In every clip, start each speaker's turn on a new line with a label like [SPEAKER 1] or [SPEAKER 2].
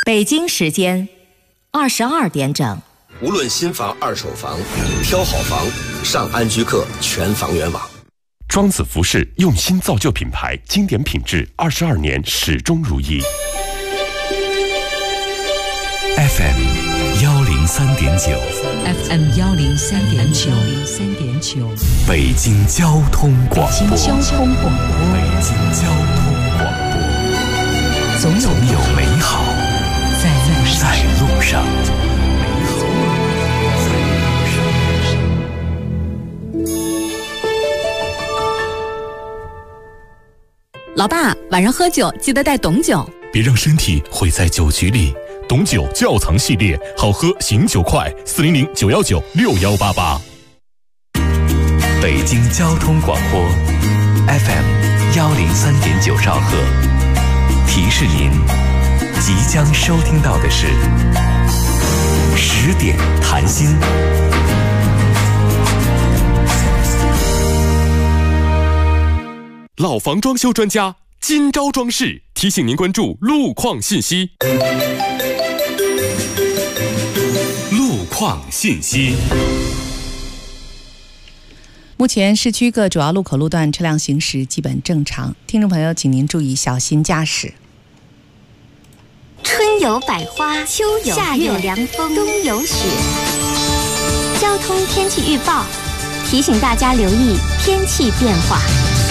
[SPEAKER 1] 北京时间22点整。
[SPEAKER 2] 无论新房、二手房，挑好房，上安居客全房源网。
[SPEAKER 3] 庄子服饰用心造就品牌，经典品质，22年始终如一。
[SPEAKER 4] FM 103.9
[SPEAKER 5] FM 103.9
[SPEAKER 4] 北京交通广播。
[SPEAKER 5] 北京交通广播。
[SPEAKER 4] 北京交通广播。总有美好在路上。
[SPEAKER 5] 老爸，晚上喝酒记得带董酒，
[SPEAKER 4] 别让身体毁在酒局里。董酒窖藏系列，好喝醒酒快，400-919-6188。北京交通广播 FM 103.9兆赫，提示您即将收听到的是10点谈心。
[SPEAKER 3] 老房装修专家金招装饰提醒您关注路况信息。
[SPEAKER 4] 路况信息。
[SPEAKER 6] 目前市区各主要路口路段车辆行驶基本正常，听众朋友请您注意小心驾驶。
[SPEAKER 7] 春有百花，秋有夏有凉风，冬有雪。交通天气预报提醒大家留意天气变化。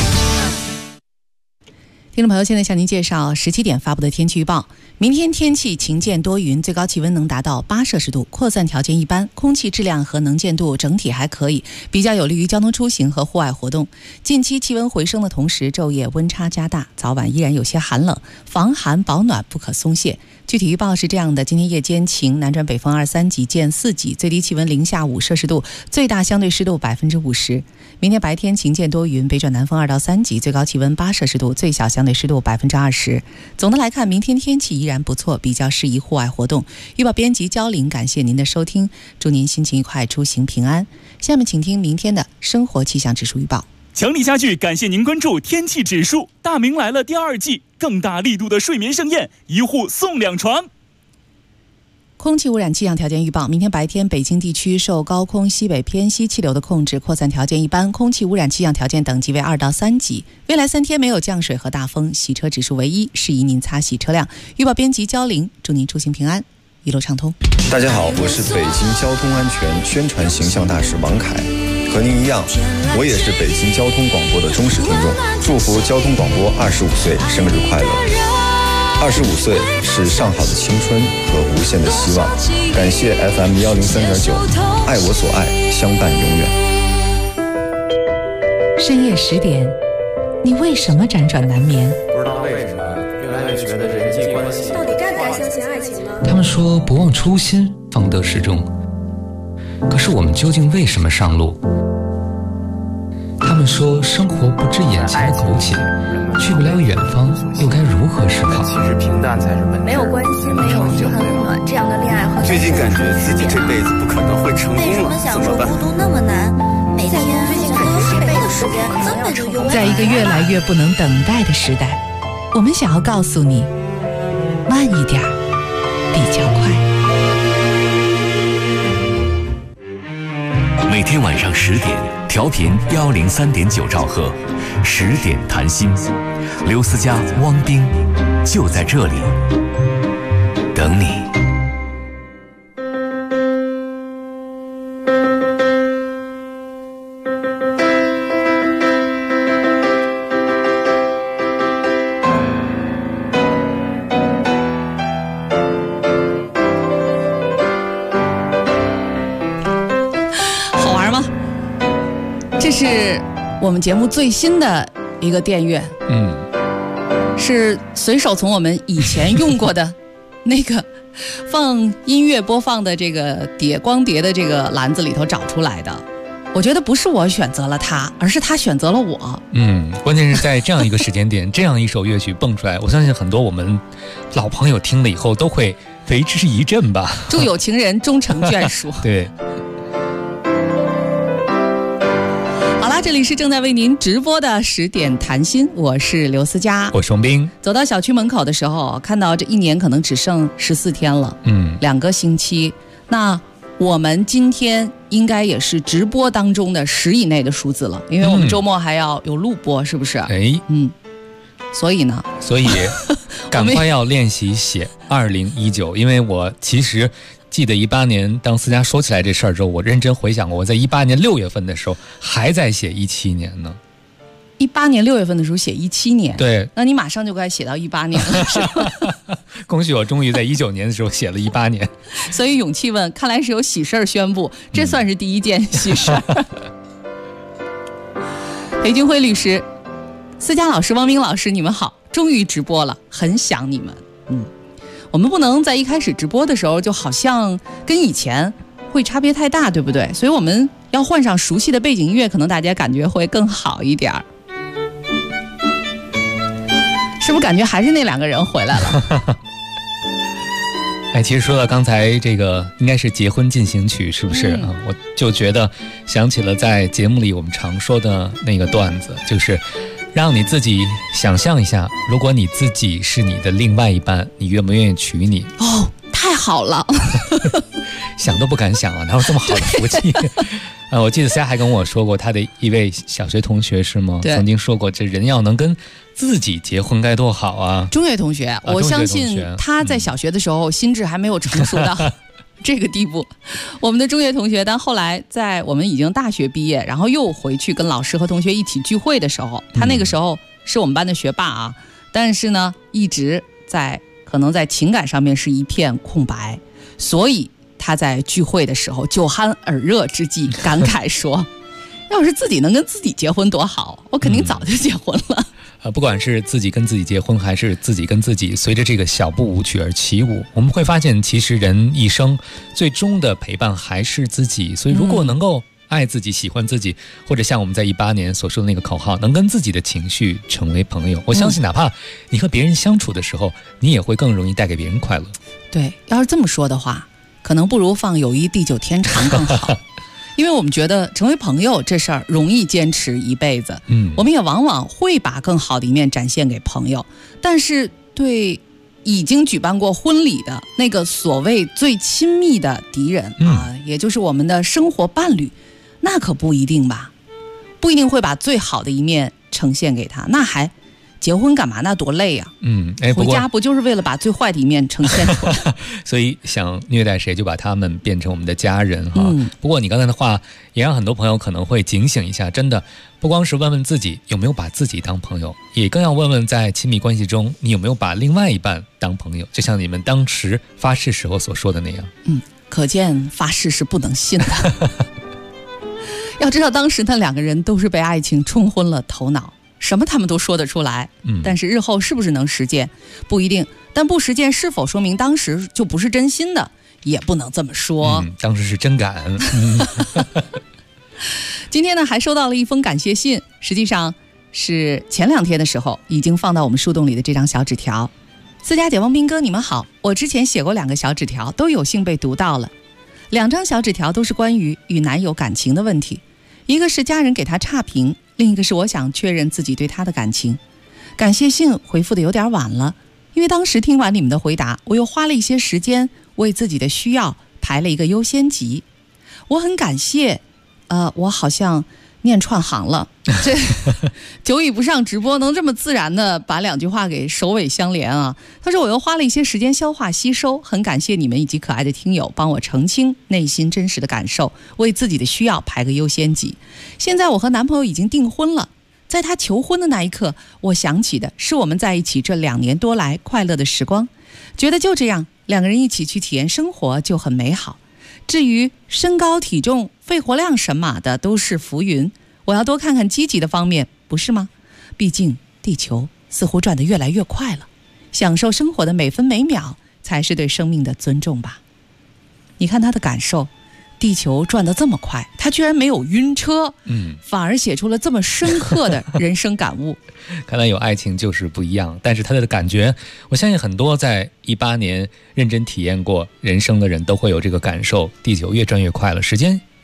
[SPEAKER 6] 听众朋友，现在向您介绍17点发布的天气预报。明天天气晴间多云，最高气温能达到8摄氏度，扩散条件一般，空气质量和能见度整体还可以，比较有利于交通出行和户外活动。近期气温回升的同时，昼夜温差加大，早晚依然有些寒冷，防寒保暖不可松懈。具体预报是这样的：今天夜间晴，南转北风2-3级见4级，最低气温零下5摄氏度，最大相对湿度50%。明天白天晴间多云，北转南风2到3级，最高气温8摄氏度，最小相对湿度20%。总的来看，明天天气依然不错，比较适宜户外活动。预报编辑焦玲，感谢您的收听，祝您心情愉快，出行平安。下面请听明天的生活气象指数预报。
[SPEAKER 8] 强力家具感谢您关注天气指数。大明来了第2季，更大力度的睡眠盛宴，1户送2床。
[SPEAKER 6] 空气污染气象条件预报：明天白天，北京地区受高空西北偏西气流的控制，扩散条件一般，空气污染气象条件等级为2到3级。未来3天没有降水和大风，洗车指数为1，适宜您擦洗车辆。预报编辑焦玲，祝您出行平安，一路畅通。
[SPEAKER 9] 大家好，我是北京交通安全宣传形象大使王凯，和您一样，我也是北京交通广播的忠实听众，祝福交通广播25岁生日快乐。25岁是上好的青春和无限的希望，感谢 FM 103.9，爱我所爱，相伴永远。
[SPEAKER 6] 深夜10点，你为什么辗转难眠？
[SPEAKER 10] 不知道为什么越来越觉得人际关系
[SPEAKER 11] 到底该不该相信爱情呢？
[SPEAKER 12] 他们说不忘初心，方得始终。可是我们究竟为什么上路？他们说生活不知眼前的苟且，去不了远方，又该如何是好？
[SPEAKER 10] 其实平淡才是本质。
[SPEAKER 11] 没有关心，没有嘘寒问暖，这样的恋爱和
[SPEAKER 10] 最近感觉自己这辈子不可能会成功了，
[SPEAKER 11] 为什么享受孤独那么难？每天都有10倍的时间根本就用不。
[SPEAKER 6] 在一个越来越不能等待的时代，我们想要告诉你，慢一点比较快。
[SPEAKER 4] 每天晚上10点，调频103.9兆赫，10点谈心，刘思佳、汪冰就在这里等你。
[SPEAKER 6] 这是我们节目最新的一个电乐，是随手从我们以前用过的那个放音乐播放的这个光碟的这个篮子里头找出来的。我觉得不是我选择了他，而是他选择了我。
[SPEAKER 12] 关键是在这样一个时间点，这样一首乐曲蹦出来，我相信很多我们老朋友听了以后都会为之一振吧。
[SPEAKER 6] 祝有情人终成眷属。
[SPEAKER 12] 对。
[SPEAKER 6] 啦，这里是正在为您直播的10点谈心，我是刘思佳，
[SPEAKER 12] 我是洪斌。
[SPEAKER 6] 走到小区门口的时候，看到这一年可能只剩14天了，2个星期。那我们今天应该也是直播当中的10以内的数字了，因为我们周末还要有录播，是不是？所以呢，
[SPEAKER 12] 赶快要练习写2019，因为我其实记得18年，当思佳说起来这事儿之后，我认真回想过，我在18年6月份的时候还在写17年呢。
[SPEAKER 6] 18年6月份的时候写17年，
[SPEAKER 12] 对，
[SPEAKER 6] 那你马上就该写到18年了，是吧？
[SPEAKER 12] 恭喜我终于在19年的时候写了18年。
[SPEAKER 6] 所以勇气问，看来是有喜事儿宣布，这算是第一件喜事儿。裴军辉律师、思佳老师、汪明老师，你们好，终于直播了，很想你们。我们不能在一开始直播的时候就好像跟以前会差别太大，对不对？所以我们要换上熟悉的背景音乐，可能大家感觉会更好一点。是不是感觉还是那2个人回来了？
[SPEAKER 12] 其实说到刚才这个应该是结婚进行曲，是不是？我就觉得想起了在节目里我们常说的那个段子，就是让你自己想象一下，如果你自己是你的另外一半，你愿不愿意娶你？
[SPEAKER 6] 哦，太好了。
[SPEAKER 12] 想都不敢想啊，哪有这么好的福气？我记得思佳还跟我说过，他的一位小学同学是吗？曾经说过，这人要能跟自己结婚该多好啊！
[SPEAKER 6] 中学同学，我相信他在小学的时候心智还没有成熟到这个地步。我们的中学同学，但后来在我们已经大学毕业，然后又回去跟老师和同学一起聚会的时候，他那个时候是我们班的学霸啊，但是呢，一直可能在情感上面是一片空白，所以他在聚会的时候酒酣耳热之际感慨说要是自己能跟自己结婚多好，我肯定早就结婚了。
[SPEAKER 12] 不管是自己跟自己结婚，还是自己跟自己随着这个小步舞曲而起舞，我们会发现其实人一生最终的陪伴还是自己。所以如果能够爱自己、喜欢自己，或者像我们在18年所说的那个口号，能跟自己的情绪成为朋友，我相信哪怕你和别人相处的时候，你也会更容易带给别人快乐。
[SPEAKER 6] 对，要是这么说的话，可能不如放友谊地久天长更好。因为我们觉得成为朋友这事儿容易坚持一辈子，我们也往往会把更好的一面展现给朋友，但是对已经举办过婚礼的那个所谓最亲密的敌人也就是我们的生活伴侣，那可不一定吧，不一定会把最好的一面呈现给他，那还结婚干嘛？那多累啊！回家不就是为了把最坏的一面呈现出来？
[SPEAKER 12] 所以想虐待谁就把他们变成我们的家人哈。不过你刚才的话也让很多朋友可能会警醒一下，真的不光是问问自己有没有把自己当朋友，也更要问问在亲密关系中你有没有把另外一半当朋友，就像你们当时发誓时候所说的那样。
[SPEAKER 6] 可见发誓是不能信的。要知道当时那2个人都是被爱情冲昏了头脑，什么他们都说得出来，但是日后是不是能实践不一定，但不实践是否说明当时就不是真心的，也不能这么说。
[SPEAKER 12] 当时是真感。
[SPEAKER 6] 今天呢还收到了一封感谢信，实际上是前2天的时候已经放到我们树洞里的这张小纸条。思佳姐、汪斌哥，你们好，我之前写过2个小纸条，都有幸被读到了。2张小纸条都是关于与男友感情的问题，一个是家人给他差评，另一个是我想确认自己对他的感情。感谢信回复的有点晚了，因为当时听完你们的回答，我又花了一些时间为自己的需要排了一个优先级。我很感谢我好像念串行了，这久已不上直播能这么自然的把2句话给首尾相连啊。他说我又花了一些时间消化吸收，很感谢你们以及可爱的听友帮我澄清内心真实的感受，为自己的需要排个优先级。现在我和男朋友已经订婚了，在他求婚的那一刻，我想起的是我们在一起这2年多来快乐的时光，觉得就这样2个人一起去体验生活就很美好。至于身高体重肺活量神马的都是浮云，我要多看看积极的方面，不是吗？毕竟地球似乎转得越来越快了，享受生活的每分每秒才是对生命的尊重吧。你看他的感受，地球转得这么快，他居然没有晕车，反而写出了这么深刻的人生感悟。
[SPEAKER 12] 看来有爱情就是不一样，但是他的感觉，我相信很多在18年认真体验过人生的人都会有这个感受，地球越转越快了，时间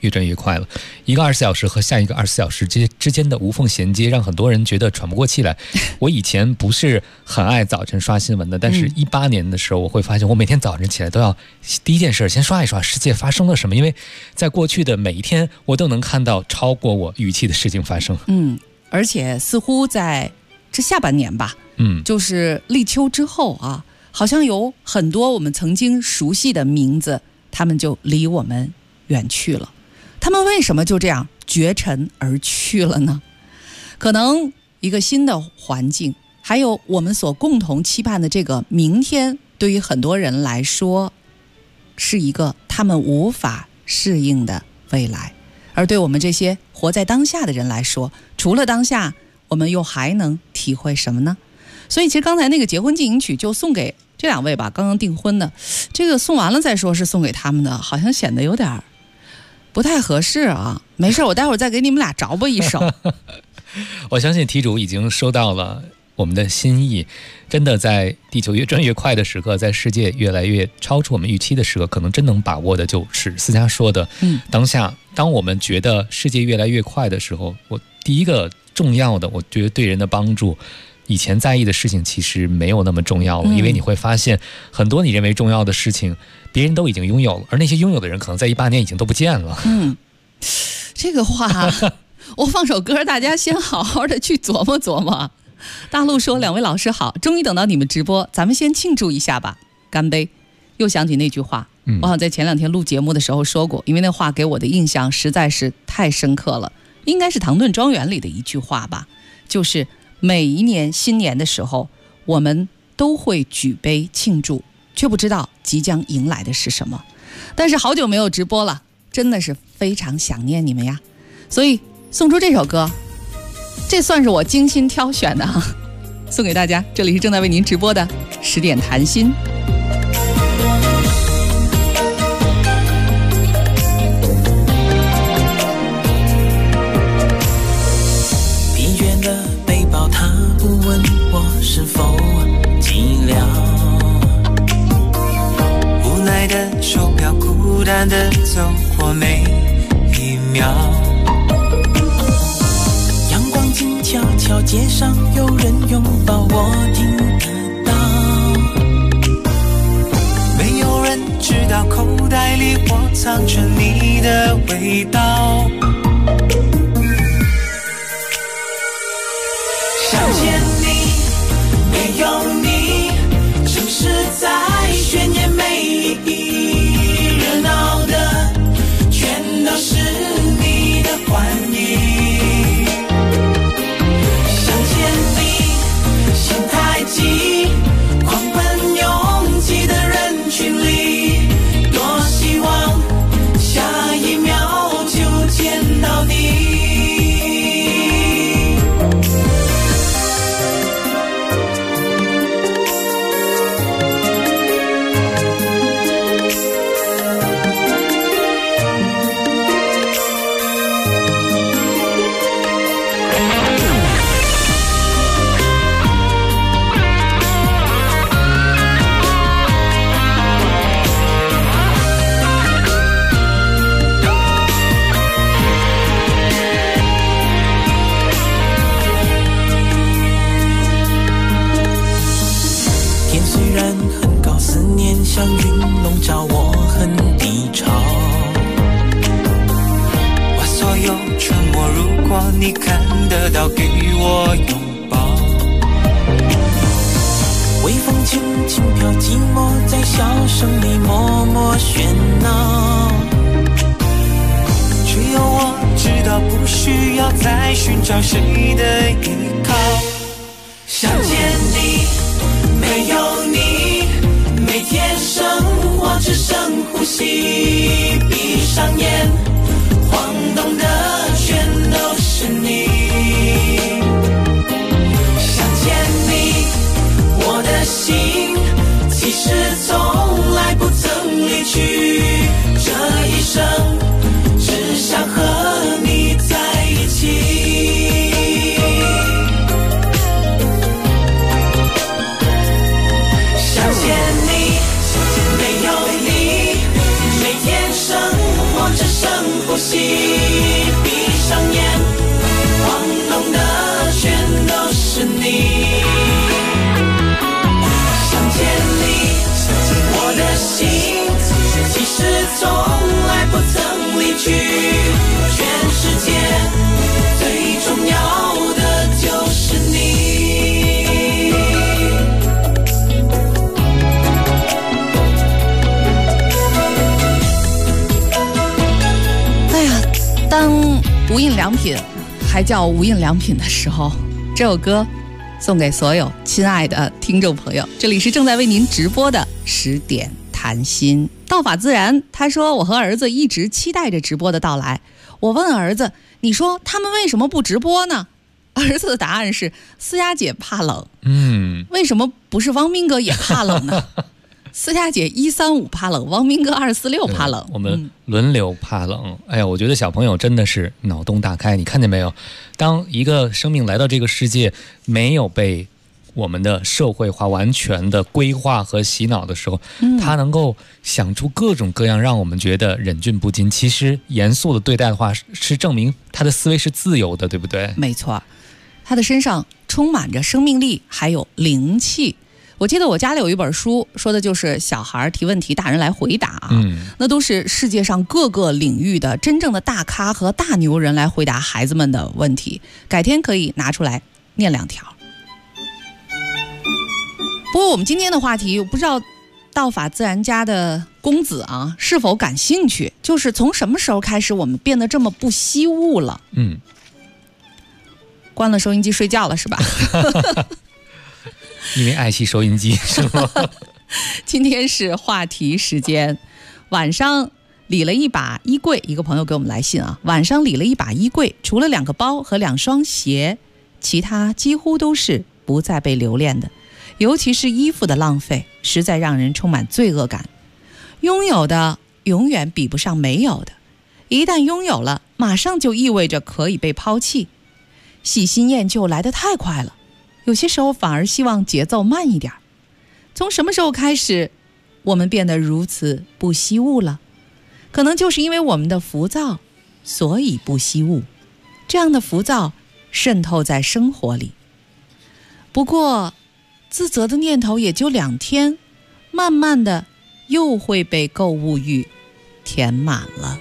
[SPEAKER 12] 越转越快了。一个24小时和下一个24小时之间的无缝衔接，让很多人觉得喘不过气来。我以前不是很爱早晨刷新闻的，但是18年的时候，我会发现我每天早晨起来都要第一件事先刷一刷世界发生了什么，因为在过去的每一天，我都能看到超过我预期的事情发生。
[SPEAKER 6] 而且似乎在这下半年吧，就是立秋之后啊，好像有很多我们曾经熟悉的名字，他们就离我们远去了。他们为什么就这样绝尘而去了呢？可能一个新的环境，还有我们所共同期盼的这个明天，对于很多人来说是一个他们无法适应的未来。而对我们这些活在当下的人来说，除了当下，我们又还能体会什么呢？所以其实刚才那个结婚进行曲就送给这2位吧，刚刚订婚的，这个送完了再说是送给他们的，好像显得有点不太合适啊。没事，我待会儿再给你们俩着吧一首。
[SPEAKER 12] 我相信题主已经收到了我们的心意，真的在地球越转越快的时刻，在世界越来越超出我们预期的时刻，可能真能把握的就是思佳说的，当下当我们觉得世界越来越快的时候，我第一个重要的，我觉得对人的帮助，以前在意的事情其实没有那么重要了，因为你会发现很多你认为重要的事情别人都已经拥有了，而那些拥有的人可能在18年已经都不见了。
[SPEAKER 6] 这个话我放首歌，大家先好好的去琢磨琢磨。大陆说2位老师好，终于等到你们直播，咱们先庆祝一下吧，干杯。又想起那句话，我好像在前2天录节目的时候说过，因为那话给我的印象实在是太深刻了，应该是唐顿庄园里的一句话吧，就是每一年新年的时候，我们都会举杯庆祝，却不知道即将迎来的是什么。但是好久没有直播了，真的是非常想念你们呀，所以送出这首歌，这算是我精心挑选的送给大家。这里是正在为您直播的10点谈心。
[SPEAKER 13] 疲倦的背包，他不问我是否寂寥，无奈的手表，孤单的走过每一秒。静悄悄，街上有人拥抱，我听得到。没有人知道口袋里我藏着你的味道。想见你，没有你，城市在渲染每一热闹的，全都是你的欢迎。狂奔拥挤的人群里，多希望下一秒就见到你。像云笼罩，我很低潮。把所有沉默，如果你看得到，给我拥抱。微风轻轻飘，寂寞在笑声里默默喧闹。只有我知道，不需要再寻找谁的依靠。想见你，没有你，每天生活只剩呼吸，闭上眼，晃动的全都是你。想见你，我的心其实从来不曾离去，这一生只想和你在一起。想见你，没有你，每天生活只剩呼吸，
[SPEAKER 6] 印良品还叫无印良品的时候，这首歌送给所有亲爱的听众朋友。这里是正在为您直播的10点谈心。道法自然他说，我和儿子一直期待着直播的到来。我问儿子，你说他们为什么不直播呢？儿子的答案是思佳姐怕冷。为什么不是汪斌哥也怕冷呢？思佳姐135怕冷，汪斌哥246怕冷，
[SPEAKER 12] 我们轮流怕冷。哎呀，我觉得小朋友真的是脑洞大开，你看见没有？当一个生命来到这个世界，没有被我们的社会化完全的规划和洗脑的时候，他能够想出各种各样让我们觉得忍俊不禁。其实严肃的对待的话，是证明他的思维是自由的，对不对？
[SPEAKER 6] 没错，他的身上充满着生命力，还有灵气。我记得我家里有一本书，说的就是小孩提问题，大人来回答。那都是世界上各个领域的真正的大咖和大牛人来回答孩子们的问题。改天可以拿出来念2条。不过我们今天的话题，我不知道道法自然家的公子啊是否感兴趣，就是从什么时候开始我们变得这么不惜物了？关了收音机睡觉了是吧？
[SPEAKER 12] 因为爱惜收音机是吗？
[SPEAKER 6] 今天是话题时间。晚上理了一把衣柜，一个朋友给我们来信啊，晚上理了一把衣柜，除了2个包和2双鞋，其他几乎都是不再被留恋的。尤其是衣服的浪费，实在让人充满罪恶感。拥有的永远比不上没有的，一旦拥有了，马上就意味着可以被抛弃。喜新厌旧来得太快了，有些时候反而希望节奏慢一点。从什么时候开始，我们变得如此不惜物了？可能就是因为我们的浮躁，所以不惜物。这样的浮躁渗透在生活里。不过自责的念头也就2天，慢慢的又会被购物欲填满了。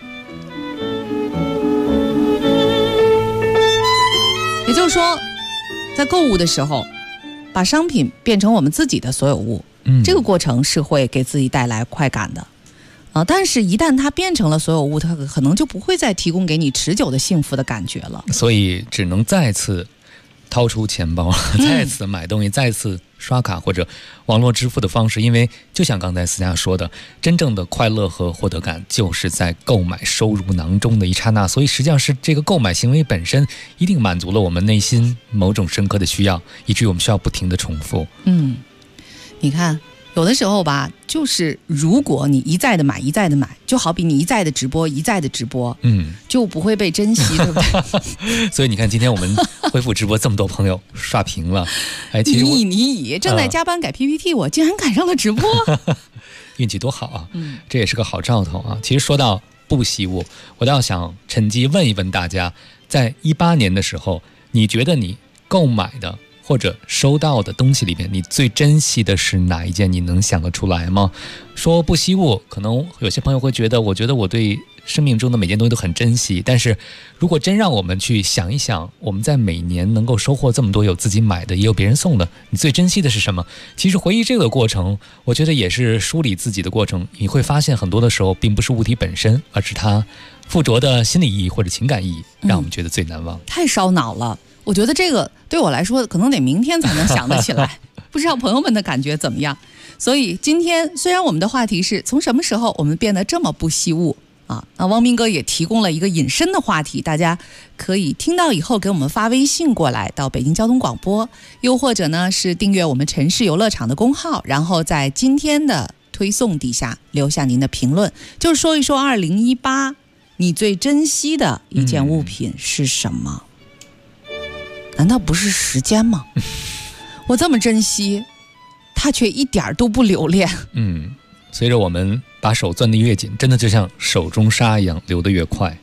[SPEAKER 6] 也就是说，在购物的时候，把商品变成我们自己的所有物，这个过程是会给自己带来快感的。但是一旦它变成了所有物，它可能就不会再提供给你持久的幸福的感觉了。
[SPEAKER 12] 所以只能再次掏出钱包，再次买东西，再次刷卡或者网络支付的方式。因为就像刚才思佳说的，真正的快乐和获得感就是在购买收入囊中的一刹那。所以实际上是这个购买行为本身一定满足了我们内心某种深刻的需要，以至于我们需要不停的重复。
[SPEAKER 6] 你看有的时候吧，就是如果你一再的买，一再的买，就好比你一再的直播，一再的直播，就不会被珍惜，对不对？
[SPEAKER 12] 所以你看，今天我们恢复直播，这么多朋友刷屏了。其实
[SPEAKER 6] 你正在加班改 PPT，我竟然赶上了直播，
[SPEAKER 12] 运气多好啊！这也是个好兆头啊。其实说到不惜物，我倒想趁机问一问大家，在18年的时候，你觉得你购买的或者收到的东西里面，你最珍惜的是哪一件？你能想得出来吗？说不惜物，可能有些朋友会觉得，我觉得我对生命中的每件东西都很珍惜。但是如果真让我们去想一想，我们在每年能够收获这么多，有自己买的也有别人送的，你最珍惜的是什么？其实回忆这个过程，我觉得也是梳理自己的过程。你会发现很多的时候并不是物体本身，而是它附着的心理意义或者情感意义，让我们觉得最难忘。
[SPEAKER 6] 太烧脑了，我觉得这个对我来说可能得明天才能想得起来。不知道朋友们的感觉怎么样？所以今天虽然我们的话题是从什么时候我们变得这么不惜物啊，那汪斌哥也提供了一个引申的话题，大家可以听到以后给我们发微信过来到北京交通广播，又或者呢是订阅我们城市游乐场的公号，然后在今天的推送底下留下您的评论，就是说一说2018你最珍惜的一件物品是什么？难道不是时间吗？我这么珍惜，它却一点都不留恋。
[SPEAKER 12] 随着我们把手攥得越紧，真的就像手中沙一样流得越快。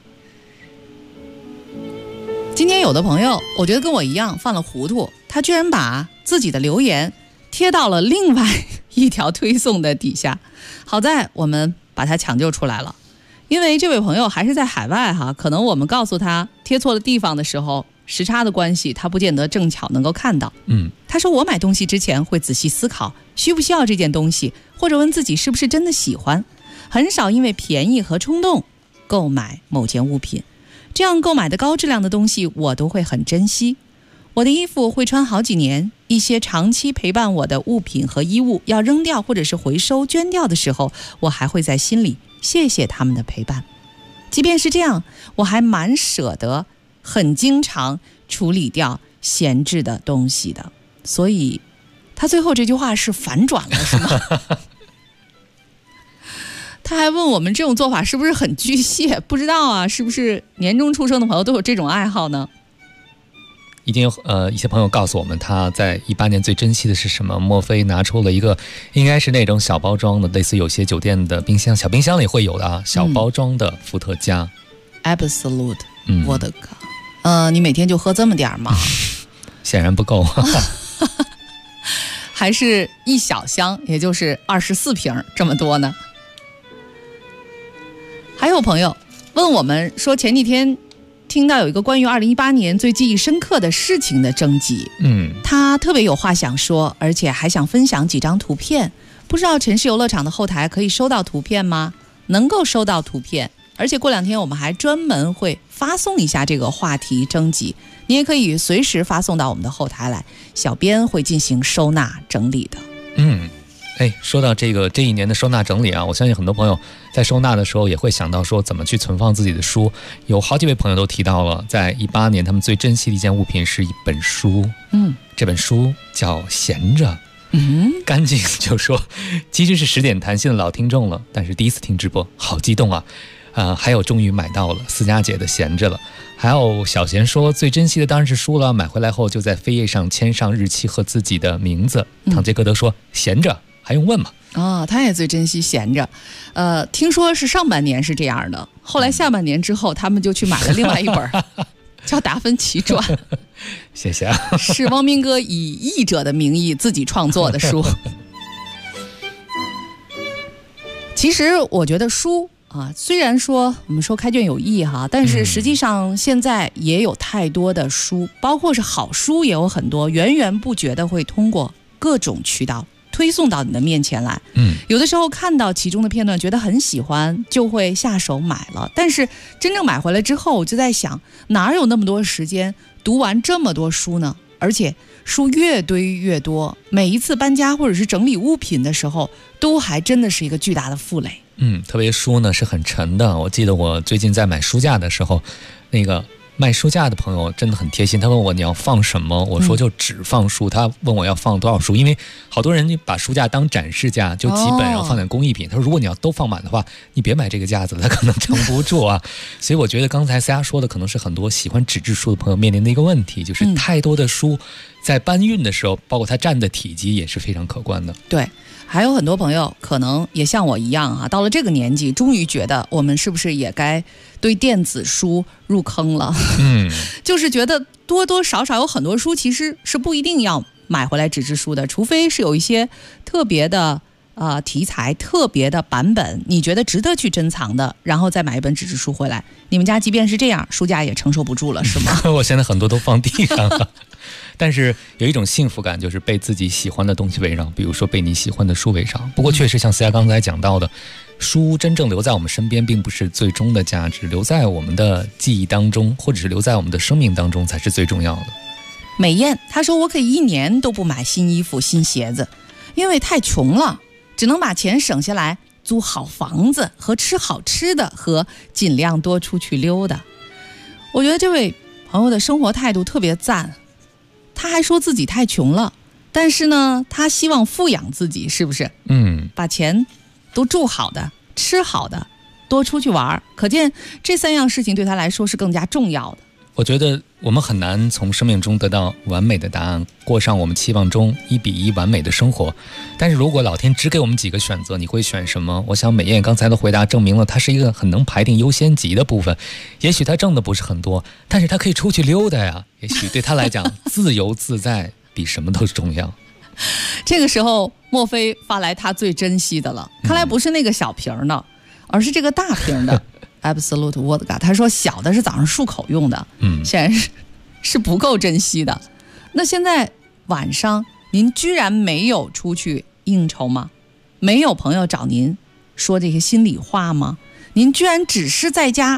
[SPEAKER 6] 今天有的朋友我觉得跟我一样犯了糊涂，他居然把自己的留言贴到了另外一条推送的底下，好在我们把他抢救出来了。因为这位朋友还是在海外哈，可能我们告诉他贴错了地方的时候，时差的关系，他不见得正巧能够看到。他说我买东西之前会仔细思考需不需要这件东西，或者问自己是不是真的喜欢，很少因为便宜和冲动购买某件物品。 这样购买的高质量的东西我都会很珍惜。我的衣服会穿好几年，一些长期陪伴我的物品和衣物要扔掉或者是回收捐掉的时候，我还会在心里谢谢他们的陪伴。即便是这样，我还蛮舍得很经常处理掉闲置的东西的。所以他最后这句话是反转了，是吗？他还问我们这种做法是不是很巨蟹，不知道啊，是不是年终出生的朋友都有这种爱好呢？
[SPEAKER 14] 已经有一些朋友告诉我们，他在18年最珍惜的是什么？莫非拿出了一个应该是那种小包装的，类似有些酒店的冰箱，小冰箱里会有的啊，小包装的伏特加。
[SPEAKER 6] Absolute Vodka。你每天就喝这么点吗？
[SPEAKER 14] 显然不够。
[SPEAKER 6] 还是一小箱，也就是24瓶这么多呢？还有朋友问我们说，前几天听到有一个关于2018年最记忆深刻的事情的征集，他特别有话想说，而且还想分享几张图片。不知道城市游乐场的后台可以收到图片吗？能够收到图片，而且过2天我们还专门会发送一下这个话题征集，你也可以随时发送到我们的后台来，小编会进行收纳整理的。
[SPEAKER 14] 说到这一年的收纳整理啊，我相信很多朋友在收纳的时候也会想到说怎么去存放自己的书。有好几位朋友都提到了，在18年他们最珍惜的一件物品是一本书。这本书叫《闲着》。干净就说其实是10点谈心的老听众了，但是第一次听直播好激动啊。还有终于买到了思佳姐的《闲着》了。还有小贤说最珍惜的当然是书了，买回来后就在扉页上签上日期和自己的名字。唐杰戈德说闲着还用问吗？
[SPEAKER 6] 他也最珍惜闲着。听说是上半年是这样的，后来下半年之后他们就去买了另外一本叫《达芬奇传》。
[SPEAKER 14] 谢谢啊。
[SPEAKER 6] 是汪斌哥以译者的名义自己创作的书。其实我觉得书虽然说我们说开卷有益但是实际上现在也有太多的书，包括是好书也有很多，源源不绝的会通过各种渠道推送到你的面前来。有的时候看到其中的片段觉得很喜欢，就会下手买了，但是真正买回来之后我就在想，哪有那么多时间读完这么多书呢？而且书越堆越多，每一次搬家或者是整理物品的时候都还真的是一个巨大的负累。
[SPEAKER 14] 特别书呢是很沉的。我记得我最近在买书架的时候，那个卖书架的朋友真的很贴心，他问我你要放什么，我说就只放书。他问我要放多少书，因为好多人把书架当展示架，就几本然后放点工艺品。他说如果你要都放满的话，你别买这个架子了，它可能撑不住啊。所以我觉得刚才思佳说的可能是很多喜欢纸质书的朋友面临的一个问题，就是太多的书在搬运的时候，包括它占的体积也是非常可观的。
[SPEAKER 6] 对，还有很多朋友可能也像我一样到了这个年纪终于觉得我们是不是也该对电子书入坑了。就是觉得多多少少有很多书其实是不一定要买回来纸质书的，除非是有一些特别的题材特别的版本你觉得值得去珍藏的，然后再买一本纸质书回来。你们家即便是这样，书架也承受不住了是吗？
[SPEAKER 14] 我现在很多都放地上了。但是有一种幸福感，就是被自己喜欢的东西围绕，比如说被你喜欢的书围绕。不过确实像思佳刚才讲到的，书真正留在我们身边并不是最终的价值，留在我们的记忆当中，或者是留在我们的生命当中才是最重要的。
[SPEAKER 6] 美艳她说我可以1年都不买新衣服新鞋子，因为太穷了，只能把钱省下来租好房子和吃好吃的，和尽量多出去溜达。我觉得这位朋友的生活态度特别赞。他还说自己太穷了，但是呢他希望富养自己，是不是？把钱都住好的吃好的多出去玩，可见这3样事情对他来说是更加重要的。
[SPEAKER 14] 我觉得我们很难从生命中得到完美的答案，过上我们期望中1比1完美的生活。但是如果老天只给我们几个选择，你会选什么？我想美艳刚才的回答证明了她是一个很能排定优先级的部分。也许她挣的不是很多，但是她可以出去溜达呀。也许对她来讲自由自在比什么都重要。
[SPEAKER 6] 这个时候莫非发来她最珍惜的了，看来不是那个小瓶的，而是这个大瓶的Absolute Vodka。 他说小的是早上漱口用的，显然是不够珍惜的。那现在晚上您居然没有出去应酬吗？没有朋友找您说这些心里话吗？您居然只是在家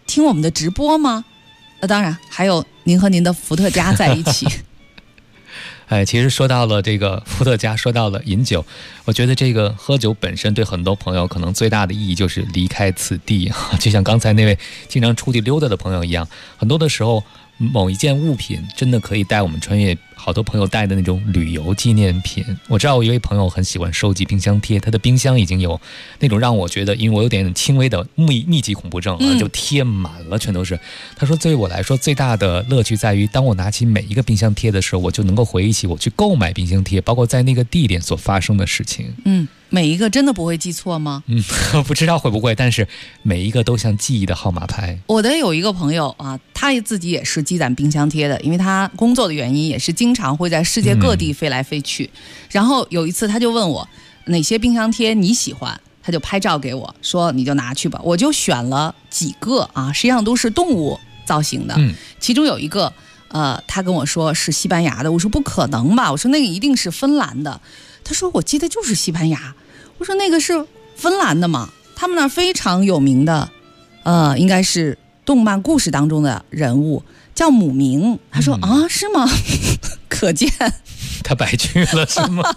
[SPEAKER 6] 听我们的直播吗？当然还有您和您的伏特加在一起。
[SPEAKER 14] 其实说到了这个伏特加，说到了饮酒，我觉得这个喝酒本身对很多朋友可能最大的意义就是离开此地，就像刚才那位经常出去溜达的朋友一样，很多的时候某一件物品真的可以带我们穿越好多朋友带的那种旅游纪念品。我知道我一位朋友很喜欢收集冰箱贴，他的冰箱已经有那种让我觉得，因为我有点轻微的密集恐怖症啊，就贴满了全都是。他说对于我来说最大的乐趣在于，当我拿起每一个冰箱贴的时候，我就能够回忆起我去购买冰箱贴，包括在那个地点所发生的事情。
[SPEAKER 6] 每一个真的不会记错吗？
[SPEAKER 14] 不知道会不会，但是每一个都像记忆的号码牌。
[SPEAKER 6] 我的有一个朋友啊，他自己也是积攒冰箱贴的，因为他工作的原因，也是经常会在世界各地飞来飞去。然后有一次他就问我哪些冰箱贴你喜欢，他就拍照给我说你就拿去吧。我就选了几个啊，实际上都是动物造型的。其中有一个他跟我说是西班牙的，我说不可能吧，我说那个一定是芬兰的。他说我记得就是西班牙。我说那个是芬兰的嘛，他们那儿非常有名的应该是动漫故事当中的人物叫姆明。他说啊，是吗？可见
[SPEAKER 14] 他白去了是吗？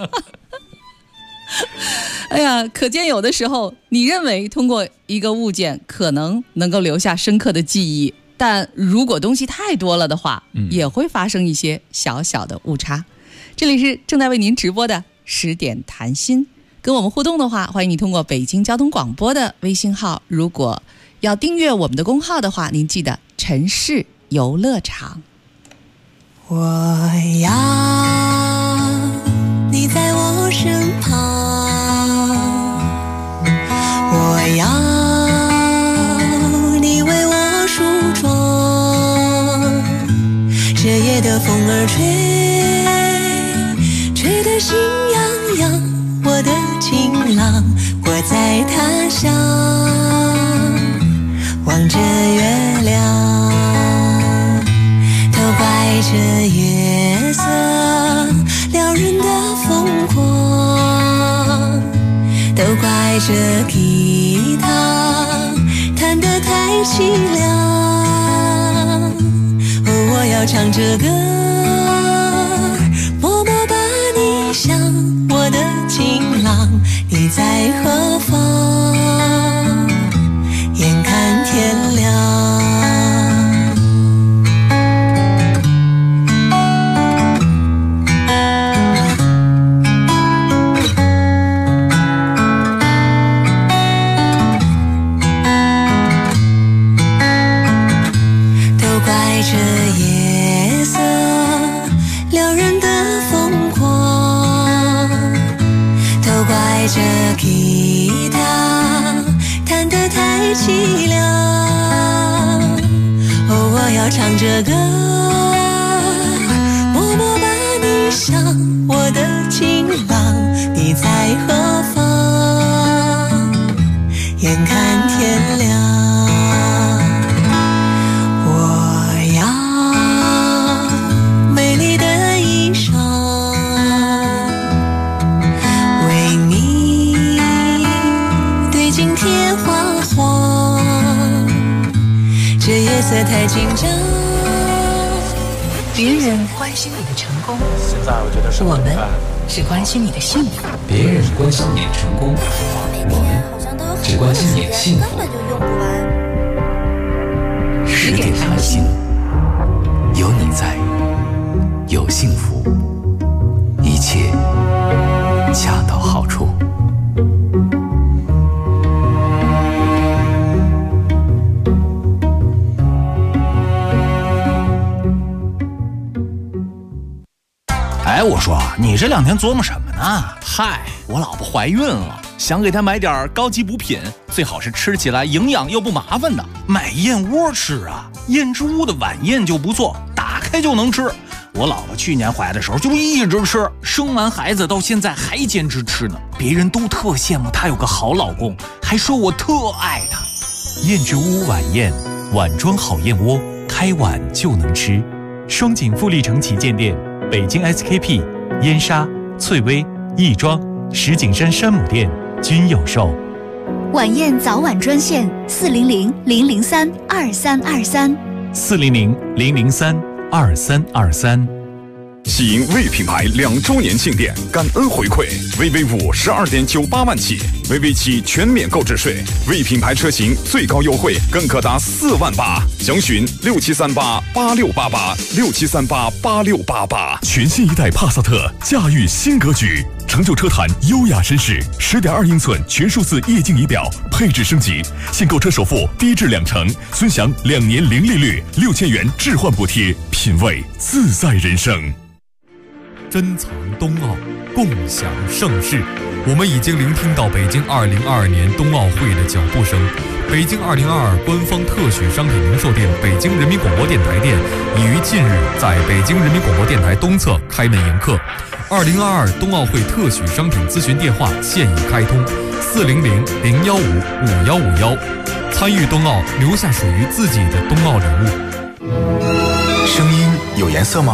[SPEAKER 6] 哎呀，可见有的时候你认为通过一个物件可能能够留下深刻的记忆，但如果东西太多了的话，也会发生一些小小的误差。这里是正在为您直播的10点谈心，跟我们互动的话，欢迎你通过北京交通广播的微信号，如果要订阅我们的公号的话，您记得城市游乐场。
[SPEAKER 13] 我要你在我身旁，我要你为我梳妆，这夜的风儿吹得心痒痒，我的情郎，我在他乡望着月亮，都怪这月色撩人的疯狂，都怪这吉他弹得太凄凉。我要唱着歌，默默把你想，我的情郎，你在何方？眼看天亮。这夜色撩人的疯狂，都怪这吉他弹得太凄凉。我要唱着歌，默默把你想，我的情郎，你在何方？眼看天亮。夜色太紧张，
[SPEAKER 1] 别人关心你的成功，
[SPEAKER 10] 现在我觉得
[SPEAKER 1] 我们只关心你的幸福。
[SPEAKER 12] 别人关心你的成功，我们只关心你的幸福。
[SPEAKER 4] 10点谈心，有你在，有幸福，一切恰到好处。
[SPEAKER 15] 哎，我说你这2天琢磨什么呢？嗨，我老婆怀孕了，想给她买点高级补品，最好是吃起来营养又不麻烦的。买燕窝吃啊，燕之屋的晚宴就不错，打开就能吃。我老婆去年怀的时候就一直吃，生完孩子到现在还坚持吃呢。别人都特羡慕她有个好老公，还说我特爱她。
[SPEAKER 16] 燕之屋晚宴，碗装好燕窝，开碗就能吃。双井富力城旗舰店。北京 SKP、燕莎、翠微、亦庄、石景山山姆店均有售。
[SPEAKER 7] 晚宴早晚专线
[SPEAKER 16] 400-003-2323，400-003-2323。
[SPEAKER 17] 喜迎为品牌2周年庆典感恩回馈，VV5 12.98万起，VV7全免购置税，为品牌车型最高优惠更可达4万8，详询67388688，67388688。
[SPEAKER 18] 全新一代帕萨特驾驭新格局，成就车坛优雅绅士，10.2英寸全数字液晶仪表，配置升级，现购车首付低至2成，尊享2年零利率，6000元置换补贴，品味自在人生。
[SPEAKER 19] 珍藏冬奥，共享盛世。我们已经聆听到北京2022年冬奥会的脚步声。北京2022官方特许商品零售店北京人民广播电台店已于近日在北京人民广播电台东侧开门迎客。2022冬奥会特许商品咨询电话现已开通，400-015-5151，参与冬奥，留下属于自己的冬奥礼物。
[SPEAKER 9] 声音有颜色吗？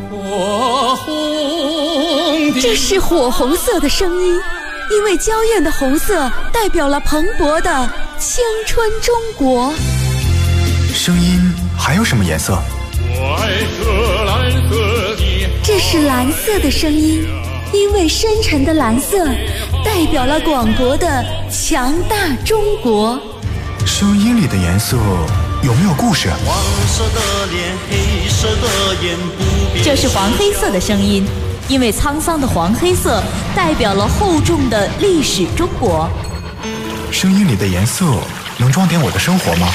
[SPEAKER 20] 这是火红色的声音，因为娇艳的红色代表了蓬勃的青春中国。
[SPEAKER 9] 声音还有什么颜色？
[SPEAKER 20] 这是蓝色的声音，因为深沉的蓝色代表了广博的强大中国。
[SPEAKER 9] 声音里的颜色有没有故事？
[SPEAKER 13] 黄色的脸，黑色的眼，不变。
[SPEAKER 21] 这是黄黑色的声音，因为沧桑的黄黑色代表了厚重的历史中国。
[SPEAKER 9] 声音里的颜色能装点我的生活吗？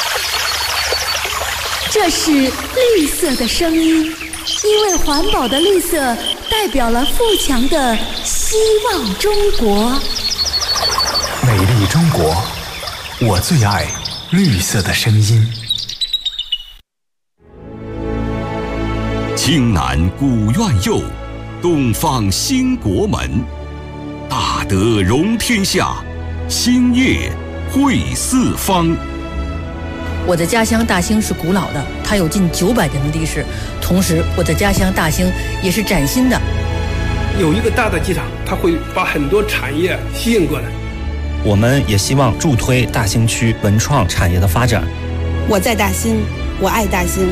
[SPEAKER 20] 这是绿色的声音，因为环保的绿色代表了富强的希望中国。
[SPEAKER 9] 美丽中国，我最爱绿色的声音。
[SPEAKER 2] 青南古院右，东方兴国门，大德容天下，兴业惠四方。
[SPEAKER 22] 我的家乡大兴是古老的，它有近900年的历史。同时，我的家乡大兴也是崭新的。
[SPEAKER 23] 有一个大的机场，它会把很多产业吸引过来。
[SPEAKER 24] 我们也希望助推大兴区文创产业的发展。
[SPEAKER 25] 我在大兴，我爱大兴。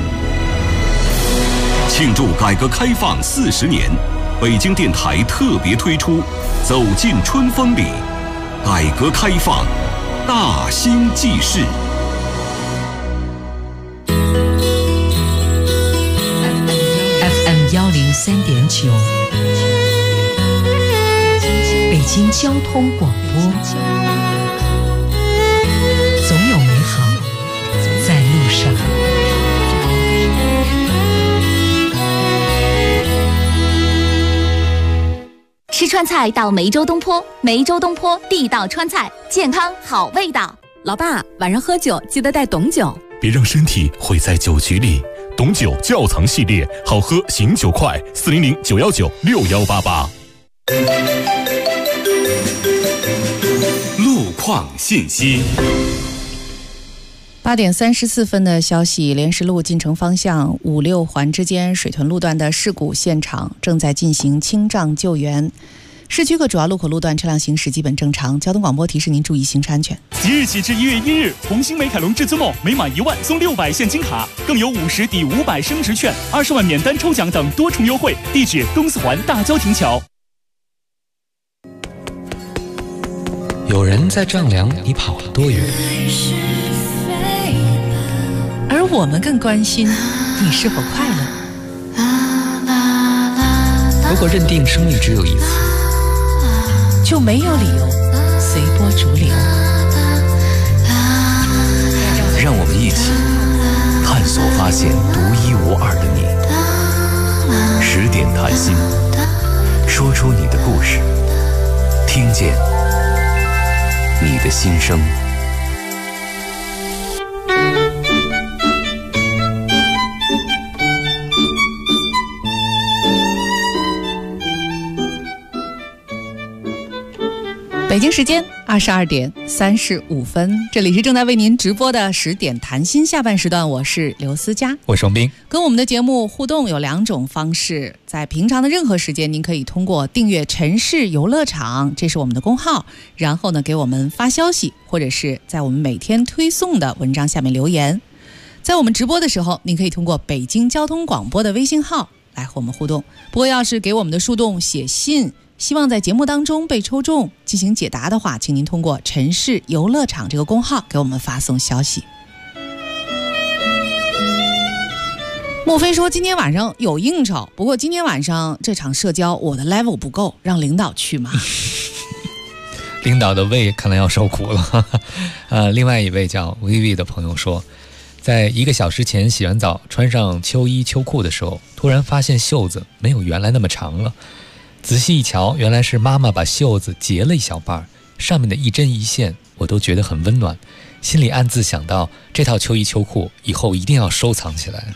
[SPEAKER 2] 庆祝改革开放40年，北京电台特别推出《走进春风里》，改革开放大兴纪事。
[SPEAKER 1] FM 103.9，北京交通广播，总有美好在路上。
[SPEAKER 7] 吃川菜到梅州东坡，梅州东坡地道川菜，健康好味道。
[SPEAKER 5] 老爸，晚上喝酒记得带董酒，
[SPEAKER 18] 别让身体毁在酒局里。董酒窖藏系列，好喝醒酒快，400-919-6188。
[SPEAKER 2] 路况信息。
[SPEAKER 6] 8点34分的消息，莲石路进城方向5、6环之间水屯路段的事故现场正在进行清障救援。市区各主要路口路段车辆行驶基本正常，交通广播提示您注意行车安全。
[SPEAKER 8] 即日起至1月1日，红星美凯龙至尊梦每满1万送600现金卡，更有50抵500升值券、20万免单抽奖等多重优惠。地址：东四环大郊亭桥。
[SPEAKER 12] 有人在丈量你跑了多远，
[SPEAKER 1] 而我们更关心你是否快乐。
[SPEAKER 12] 如果认定生命只有一次，
[SPEAKER 1] 就没有理由随波逐流。
[SPEAKER 4] 让我们一起探索发现独一无二的你。10点谈心，说出你的故事，听见你的心声。
[SPEAKER 6] 北京时间22点35分，这里是正在为您直播的10点谈心下半时段，我是刘思佳，
[SPEAKER 12] 我是王斌。
[SPEAKER 6] 跟我们的节目互动有2种方式，在平常的任何时间，您可以通过订阅城市游乐场，这是我们的公号，然后呢给我们发消息，或者是在我们每天推送的文章下面留言。在我们直播的时候，您可以通过北京交通广播的微信号来和我们互动。不过要是给我们的树洞写信，希望在节目当中被抽中进行解答的话，请您通过城市游乐场这个公号给我们发送消息。莫非说今天晚上有应酬，不过今天晚上这场社交我的 level 不够，让领导去吗？
[SPEAKER 12] 领导的胃看来要受苦了。另外一位叫 VV 的朋友说，在1个小时前洗完澡，穿上秋衣秋裤的时候，突然发现袖子没有原来那么长了。仔细一瞧，原来是妈妈把袖子截了一小半，上面的一针一线我都觉得很温暖，心里暗自想到这套秋衣秋裤以后一定要收藏起来。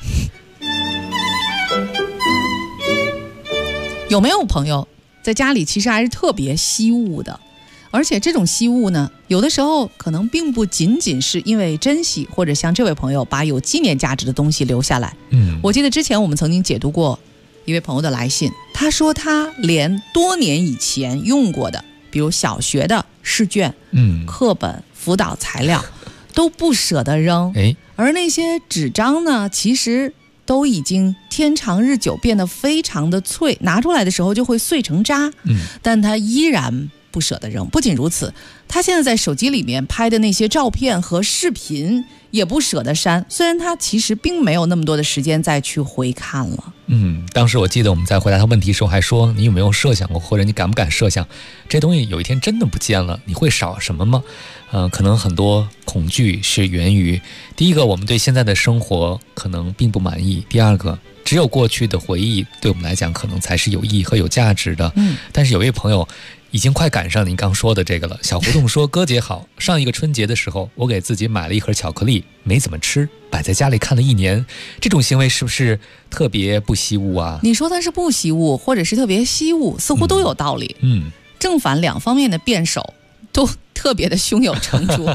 [SPEAKER 6] 有没有朋友在家里其实还是特别惜物的，而且这种惜物呢，有的时候可能并不仅仅是因为珍惜，或者像这位朋友把有纪念价值的东西留下来。我记得之前我们曾经解读过一位朋友的来信，他说他连多年以前用过的，比如小学的试卷、课本、辅导材料都不舍得扔，而那些纸张呢，其实都已经天长日久变得非常的脆，拿出来的时候就会碎成渣，但他依然不舍得扔。不仅如此，他现在在手机里面拍的那些照片和视频也不舍得删，虽然他其实并没有那么多的时间再去回看了。
[SPEAKER 12] 当时我记得我们在回答他问题的时候还说，你有没有设想过，或者你敢不敢设想这东西有一天真的不见了，你会少什么吗？可能很多恐惧是源于，第一个，我们对现在的生活可能并不满意；第二个，只有过去的回忆对我们来讲可能才是有意义和有价值的。但是有位朋友已经快赶上您刚说的这个了。小胡同说，哥姐好，上一个春节的时候，我给自己买了一盒巧克力，没怎么吃，摆在家里看了1年，这种行为是不是特别不惜物啊？你说它是不惜物，或者是特别惜物，似乎都有道理。正反2方面的辩手都特别的胸有成竹。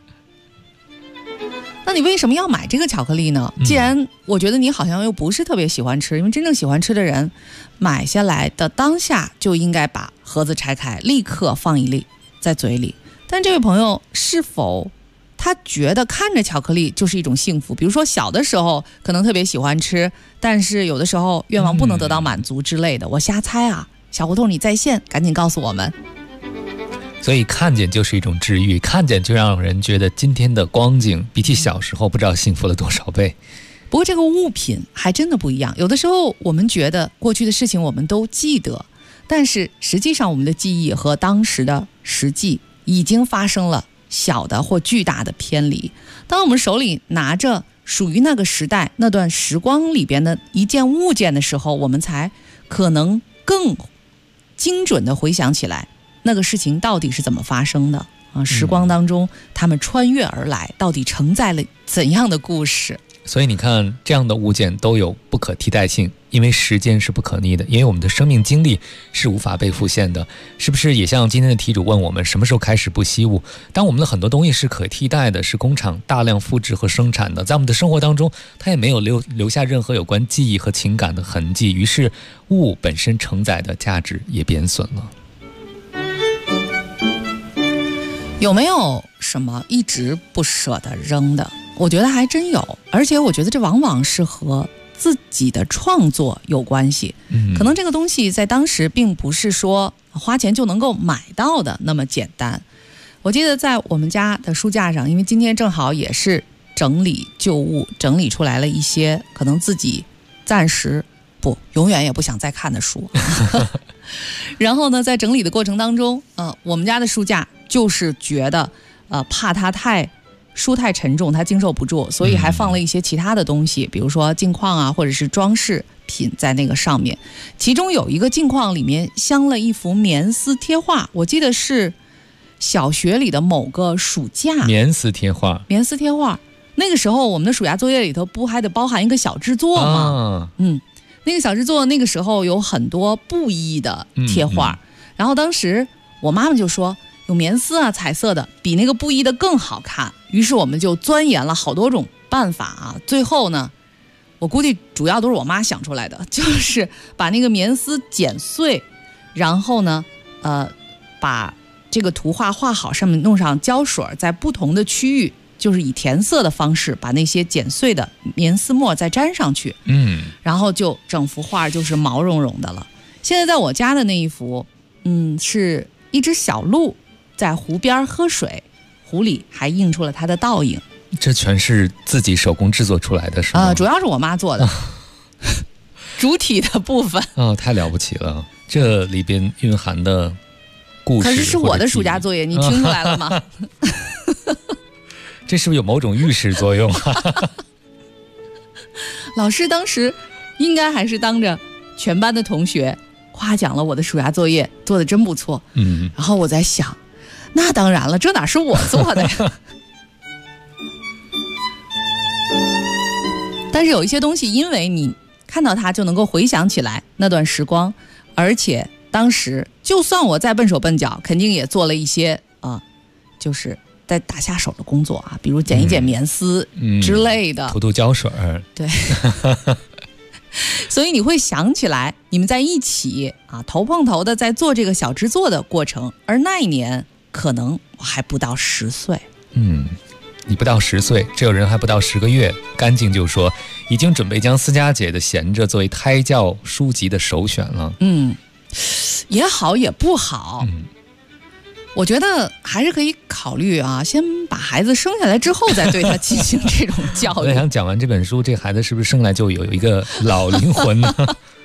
[SPEAKER 12] 那你为什么要买这个巧克力呢？既然我觉得你好像又不是特别喜欢吃，因为真正喜欢吃的人买下来的当下就应该把盒子拆开，立刻放一粒在嘴里。但这位朋友是否他觉得看着巧克力就是一种幸福？比如说小的时候可能特别喜欢吃，但是有的时候愿望不能得到满足之类的，我瞎猜啊。小胡同你在线，赶紧告诉我们。 所以看见就是一种治愈，看见就让人觉得今天的光景比起小时候不知道幸福了多少倍。
[SPEAKER 6] 不过这个物品还真的不一样，有的时候我们觉得过去的事情我们都记得，但是实际上我们的记忆和当时的实际已经发生了小的或巨大的偏离。当我们手里拿着属于那个时代那段时光里边的一件物件的时候，我们才可能更精准地回想起来那个事情到底是怎么发生的啊？时光当中他们穿越而来，到底承载了怎样的故事？
[SPEAKER 12] 所以你看，这样的物件都有不可替代性，因为时间是不可逆的，因为我们的生命经历是无法被复现的。是不是也像今天的题主问我们，什么时候开始不惜物？当我们的很多东西是可替代的，是工厂大量复制和生产的，在我们的生活当中它也没有留下任何有关记忆和情感的痕迹，于是物本身承载的价值也贬损了。
[SPEAKER 6] 有没有什么一直不舍得扔的？我觉得还真有，而且我觉得这往往是和自己的创作有关系。可能这个东西在当时并不是说花钱就能够买到的那么简单。我记得在我们家的书架上，因为今天正好也是整理旧物，整理出来了一些可能自己暂时永远也不想再看的书。然后呢，在整理的过程当中，我们家的书架就是觉得怕它书太沉重，它经受不住，所以还放了一些其他的东西，比如说镜框啊，或者是装饰品在那个上面。其中有一个镜框里面镶了一幅棉丝贴画，我记得是小学里的某个暑假。棉丝贴画，那个时候我们的暑假作业里头不还得包含一个小制作吗？那个小制作那个时候有很多布艺的贴画，然后当时我妈妈就说， 有棉丝啊，彩色的，比那个布艺的更好看。于是我们就钻研了好多种办法啊，最后呢，我估计主要都是我妈想出来的，就是把那个棉丝剪碎，然后呢，把这个图画画好，上面弄上胶水，在不同的区域，就是以填色的方式把那些剪碎的棉丝末再粘上去，然后就整幅画就是毛茸茸的了。现在在我家的那一幅，是一只小鹿在湖边喝水，湖里还映出了它的倒影。
[SPEAKER 12] 这全是自己手工制作出来的是吗？
[SPEAKER 6] 主要是我妈做的，主体的部分。
[SPEAKER 12] 太了不起了，这里边蕴含的故事。
[SPEAKER 6] 可是是我的暑假作业，你听出来了吗？
[SPEAKER 12] 这是不是有某种预示作用啊？
[SPEAKER 6] 老师当时应该还是当着全班的同学夸奖了我的暑假作业做得真不错。然后我在想，那当然了，这哪是我做的呀？但是有一些东西，因为你看到它就能够回想起来那段时光，而且当时就算我再笨手笨脚，肯定也做了一些就是在打下手的工作啊，比如剪一剪棉丝之类的，
[SPEAKER 12] 涂胶水。
[SPEAKER 6] 对。所以你会想起来你们在一起头碰头的在做这个小制作的过程，而那一年可能我还不到10岁。
[SPEAKER 12] 你不到10岁，这有人还不到10个月，干净就说已经准备将思佳姐的闲着作为胎教书籍的首选了。
[SPEAKER 6] 也好也不好。我觉得还是可以考虑先把孩子生下来之后再对他进行这种教育。
[SPEAKER 12] 我在想，讲完这本书，这孩子是不是生来就有一个老灵魂呢？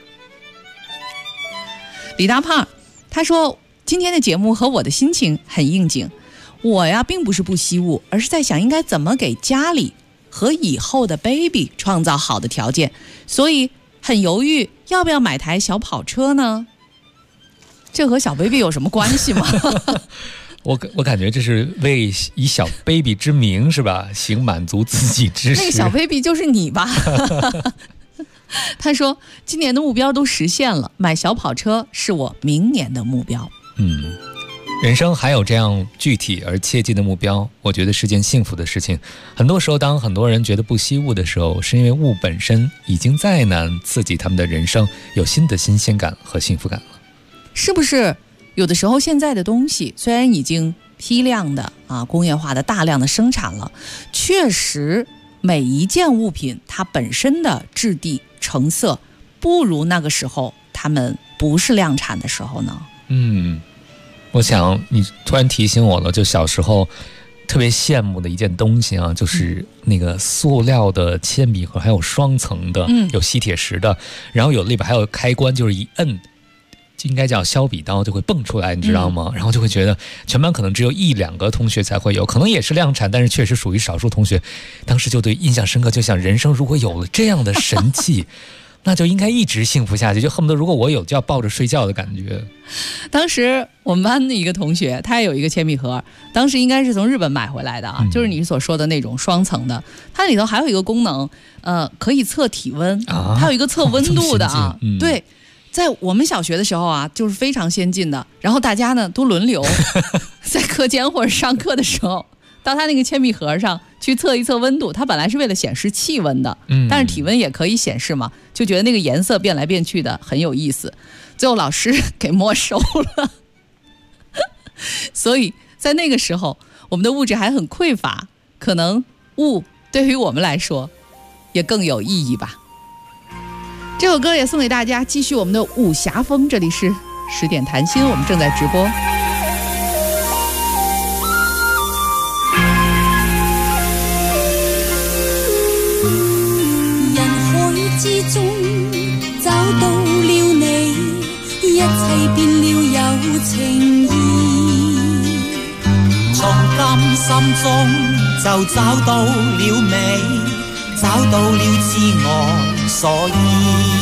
[SPEAKER 6] 李大胖他说，今天的节目和我的心情很应景。我呀并不是不惜物，而是在想应该怎么给家里和以后的 baby 创造好的条件，所以很犹豫要不要买台小跑车呢？这和小 baby 有什么关系吗？
[SPEAKER 12] 我感觉这是为以小 baby 之名是吧，行满足自己之实。
[SPEAKER 6] 那个小 baby 就是你吧？他说今年的目标都实现了，买小跑车是我明年的目标。
[SPEAKER 12] 人生还有这样具体而切近的目标，我觉得是件幸福的事情。很多时候当很多人觉得不惜物的时候，是因为物本身已经再难刺激他们的人生有新的新鲜感和幸福感了。
[SPEAKER 6] 是不是有的时候现在的东西虽然已经批量的工业化的大量的生产了，确实每一件物品它本身的质地成色不如那个时候他们不是量产的时候呢？
[SPEAKER 12] 我想你突然提醒我了，就小时候特别羡慕的一件东西就是那个塑料的铅笔盒，还有双层的，有吸铁石的，然后有里边还有开关，就是一摁就应该叫削笔刀就会蹦出来，你知道吗？然后就会觉得全班可能只有1-2个同学才会有，可能也是量产，但是确实属于少数同学。当时就对印象深刻，就想人生如果有了这样的神器那就应该一直幸福下去，就恨不得如果我有就要抱着睡觉的感觉。
[SPEAKER 6] 当时我们班的一个同学他也有一个铅笔盒，当时应该是从日本买回来的就是你所说的那种双层的，它里头还有一个功能可以测体温，它有一个测温度的对，在我们小学的时候就是非常先进的，然后大家呢都轮流在课间或者上课的时候到他那个铅笔盒上去测一测温度，它本来是为了显示气温的，但是体温也可以显示嘛，就觉得那个颜色变来变去的很有意思，最后老师给没收了所以在那个时候我们的物质还很匮乏，可能物对于我们来说也更有意义吧。这首歌也送给大家，继续我们的武侠风，这里是10点谈心，我们正在直播。
[SPEAKER 3] 之中找到了你，一切變了有情意。從今心中就找到了美，找到了自我所依。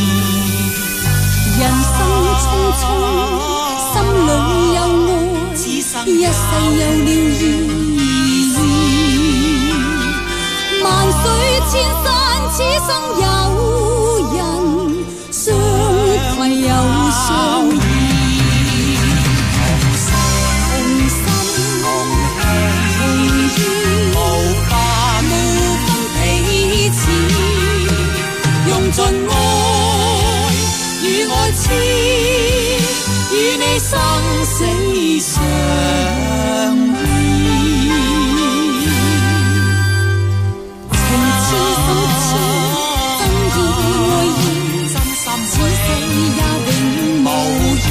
[SPEAKER 3] 人生匆匆，心裏有愛，一世有了意義。萬水千山，此生有人相攜又相依。同心你生死相依，情痴心痴，真意爱意，此生也永无意，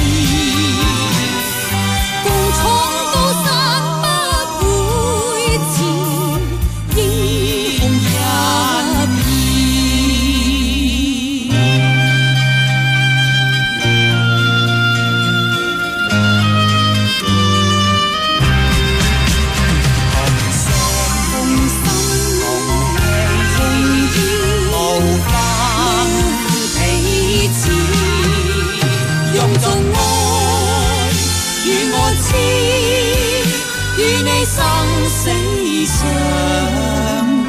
[SPEAKER 3] 共闯高山不会迟，英雄一片。生死相依，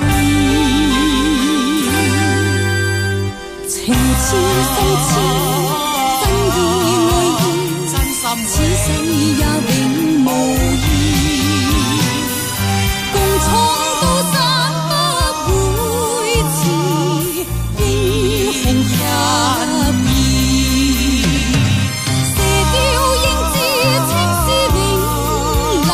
[SPEAKER 3] 情痴心痴，真意爱意，此生也永无意，共闯高山不会迟，英雄一片，射雕英姿青丝永留。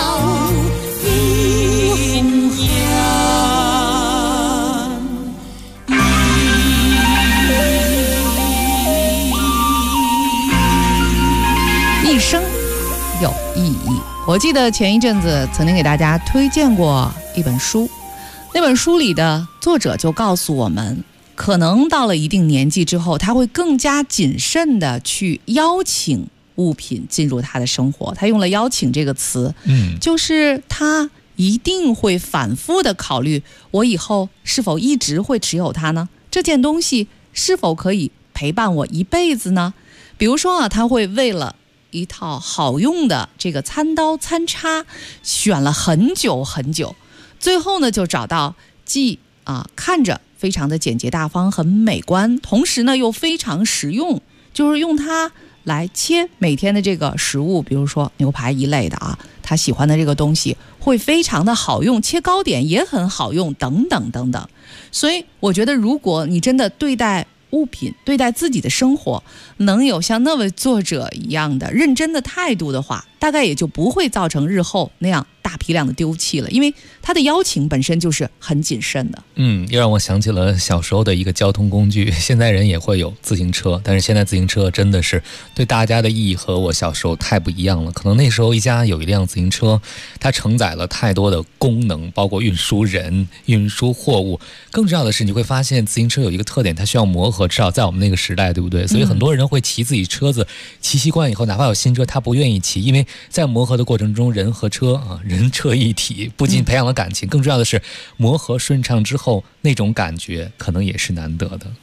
[SPEAKER 6] 一生有意义。我记得前一阵子曾经给大家推荐过一本书，那本书里的作者就告诉我们，可能到了一定年纪之后，他会更加谨慎的去邀请物品进入他的生活。他用了邀请这个词，就是他一定会反复的考虑，我以后是否一直会持有它呢？这件东西是否可以陪伴我一辈子呢？比如说他会为了一套好用的这个餐刀餐叉选了很久很久，最后呢就找到既看着非常的简洁大方很美观，同时呢又非常实用，就是用它来切每天的这个食物，比如说牛排一类的他喜欢的这个东西会非常的好用，切糕点也很好用，等等等等。所以我觉得如果你真的对待物品，对待自己的生活能有像那位作者一样的认真的态度的话，大概也就不会造成日后那样大批量的丢弃了，因为他的邀请本身就是很谨慎的。
[SPEAKER 12] 又让我想起了小时候的一个交通工具，现在人也会有自行车，但是现在自行车真的是对大家的意义和我小时候太不一样了。可能那时候一家有一辆自行车，它承载了太多的功能，包括运输人、运输货物。更重要的是，你会发现自行车有一个特点，它需要磨合，至少在我们那个时代，对不对？所以很多人会骑自己车子，骑习惯以后，哪怕有新车，他不愿意骑，因为在磨合的过程中，人和车人车一体，不仅培养了感情，更重要的是磨合顺畅之后，那种感觉可能也是难得的。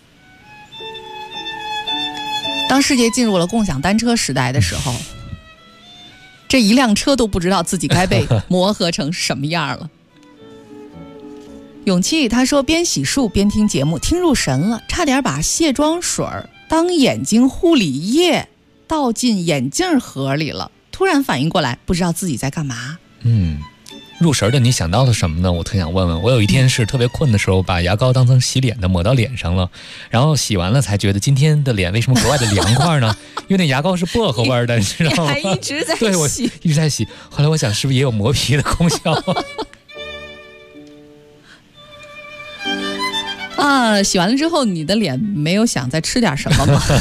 [SPEAKER 6] 当世界进入了共享单车时代的时候，这一辆车都不知道自己该被磨合成什么样了。勇气他说，边洗漱边听节目，听入神了，差点把卸妆水当眼睛护理液倒进眼镜盒里了，突然反应过来，不知道自己在干嘛。
[SPEAKER 12] 入神的你想到了什么呢？我特想问问。我有一天是特别困的时候，把牙膏当成洗脸的抹到脸上了，然后洗完了才觉得今天的脸为什么格外的凉快呢？因为那牙膏是薄荷味的，你知道吗？
[SPEAKER 6] 你还一直在洗。
[SPEAKER 12] 对，我一直在洗。后来我想，是不是也有磨皮的功效？
[SPEAKER 6] 洗完了之后，你的脸没有想再吃点什么吗？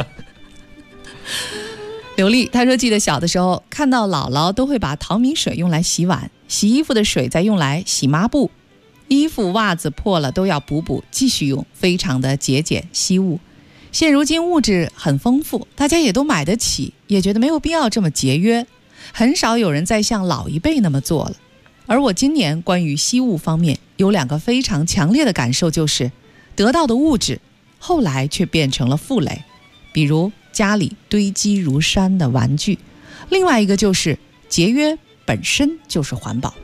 [SPEAKER 6] 刘丽她说，记得小的时候看到姥姥都会把淘米水用来洗碗，洗衣服的水再用来洗抹布，衣服袜子破了都要补继续用，非常的节俭惜物。现如今物质很丰富，大家也都买得起，也觉得没有必要这么节约，很少有人再像老一辈那么做了。而我今年关于惜物方面有两个非常强烈的感受，就是得到的物质后来却变成了负累，比如家里堆积如山的玩具，另外一个就是节约本身就是环保。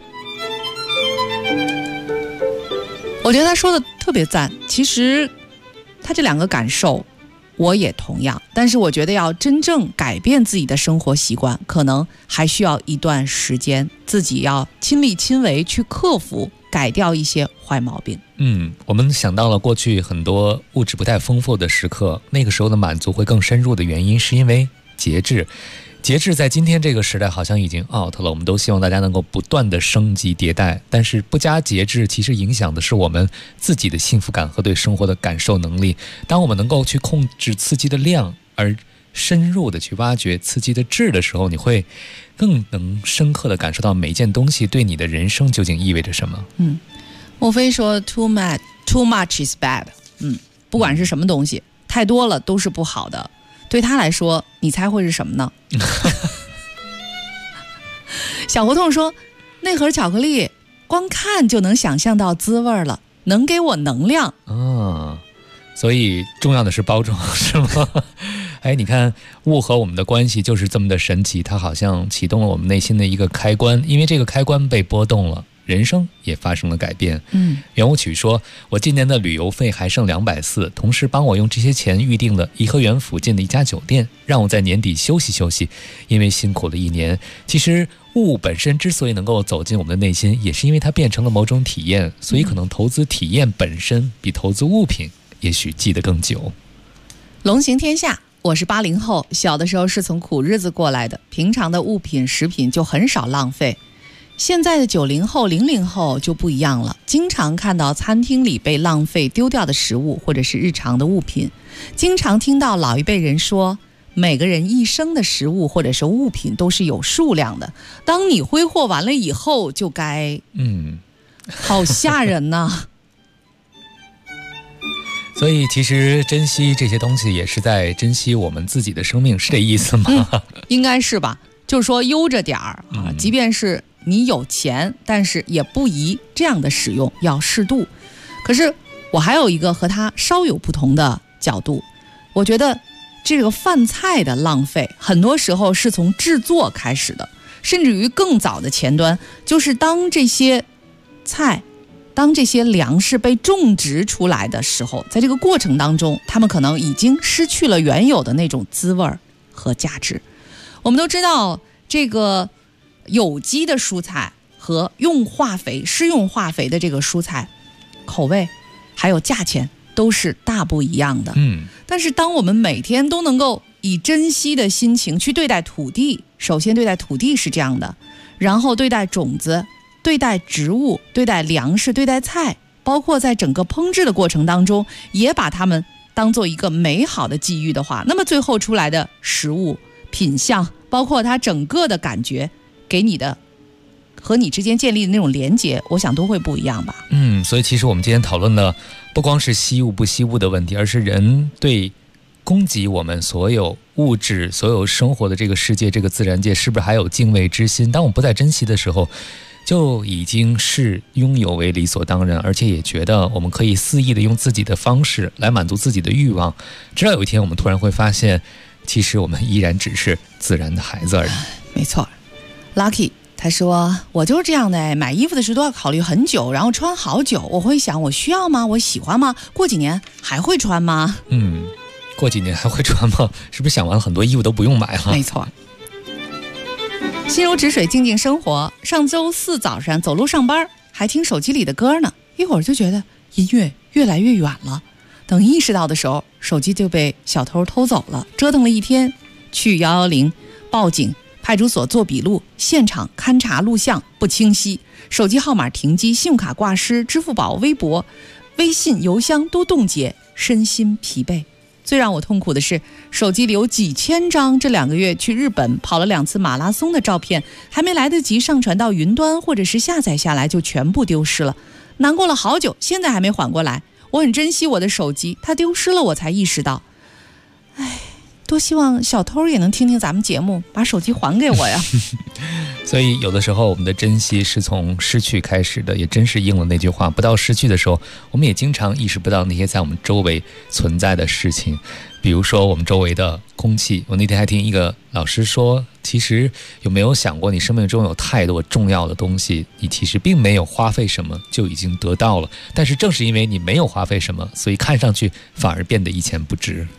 [SPEAKER 6] 我觉得他说的特别赞，其实他这两个感受我也同样，但是我觉得要真正改变自己的生活习惯，可能还需要一段时间，自己要亲力亲为去克服，改掉一些坏毛病。
[SPEAKER 12] 我们想到了过去很多物质不太丰富的时刻，那个时候的满足会更深入的原因是因为节节制在今天这个时代好像已经 out 了，我们都希望大家能够不断的升级迭代，但是不加节制其实影响的是我们自己的幸福感和对生活的感受能力。当我们能够去控制刺激的量，而深入的去挖掘刺激的质的时候，你会更能深刻的感受到每一件东西对你的人生究竟意味着什么。
[SPEAKER 6] 莫非说 too much is bad。不管是什么东西，太多了都是不好的。对他来说，你猜会是什么呢？小胡同说，那盒巧克力光看就能想象到滋味了，能给我能量。
[SPEAKER 12] 所以重要的是包装，是吗？你看物和我们的关系就是这么的神奇，它好像启动了我们内心的一个开关，因为这个开关被拨动了，人生也发生了改变。圆舞曲说，我今年的旅游费还剩240，同事帮我用这些钱预定了颐和园附近的一家酒店，让我在年底休息休息，因为辛苦了一年。其实物本身之所以能够走进我们的内心，也是因为它变成了某种体验，所以可能投资体验本身比投资物品也许记得更久。
[SPEAKER 6] 龙行天下，我是80后，小的时候是从苦日子过来的，平常的物品食品就很少浪费。现在的90后、00后就不一样了，经常看到餐厅里被浪费丢掉的食物或者是日常的物品，经常听到老一辈人说，每个人一生的食物或者是物品都是有数量的，当你挥霍完了以后就该好吓人呐。
[SPEAKER 12] 所以其实珍惜这些东西也是在珍惜我们自己的生命，是这意思吗？
[SPEAKER 6] 应该是吧，就是说悠着点儿啊，即便是你有钱，但是也不宜这样的使用，要适度。可是我还有一个和他稍有不同的角度，我觉得这个饭菜的浪费很多时候是从制作开始的，甚至于更早的前端，就是当这些菜当这些粮食被种植出来的时候，在这个过程当中，他们可能已经失去了原有的那种滋味和价值。我们都知道，这个有机的蔬菜和用化肥、施用化肥的这个蔬菜，口味还有价钱都是大不一样的。但是当我们每天都能够以珍惜的心情去对待土地，首先对待土地是这样的，然后对待种子，对待植物，对待粮食，对待菜，包括在整个烹制的过程当中，也把它们当做一个美好的际遇的话，那么最后出来的食物品相，包括它整个的感觉，给你的和你之间建立的那种连结，我想都会不一样吧。
[SPEAKER 12] 所以其实我们今天讨论的不光是惜物不惜物的问题，而是人对供给我们所有物质、所有生活的这个世界、这个自然界，是不是还有敬畏之心？当我们不再珍惜的时候，就已经是拥有为理所当然，而且也觉得我们可以肆意的用自己的方式来满足自己的欲望，直到有一天我们突然会发现，其实我们依然只是自然的孩子而已。
[SPEAKER 6] 没错。 Lucky 他说，我就是这样的，买衣服的时候都要考虑很久，然后穿好久，我会想我需要吗？我喜欢吗？过几年还会穿吗？
[SPEAKER 12] 过几年还会穿吗？是不是想完了很多衣服都不用买了？
[SPEAKER 6] 没错。心如止水，静静生活。上周四早上走路上班，还听手机里的歌呢，一会儿就觉得音乐越来越远了。等意识到的时候，手机就被小偷偷走了。折腾了一天，去110报警，派出所做笔录，现场勘查录像不清晰，手机号码停机，信用卡挂失，支付宝、微博、微信、邮箱都冻结，身心疲惫。最让我痛苦的是，手机里有几千张这2个月去日本跑了2次马拉松的照片，还没来得及上传到云端或者是下载下来就全部丢失了。难过了好久，现在还没缓过来。我很珍惜我的手机，它丢失了我才意识到，多希望小偷也能听听咱们节目，把手机还给我呀。
[SPEAKER 12] 所以有的时候我们的珍惜是从失去开始的，也真是应了那句话，不到失去的时候，我们也经常意识不到那些在我们周围存在的事情。比如说我们周围的空气，我那天还听一个老师说，其实有没有想过，你生命中有太多重要的东西，你其实并没有花费什么就已经得到了，但是正是因为你没有花费什么，所以看上去反而变得一钱不值。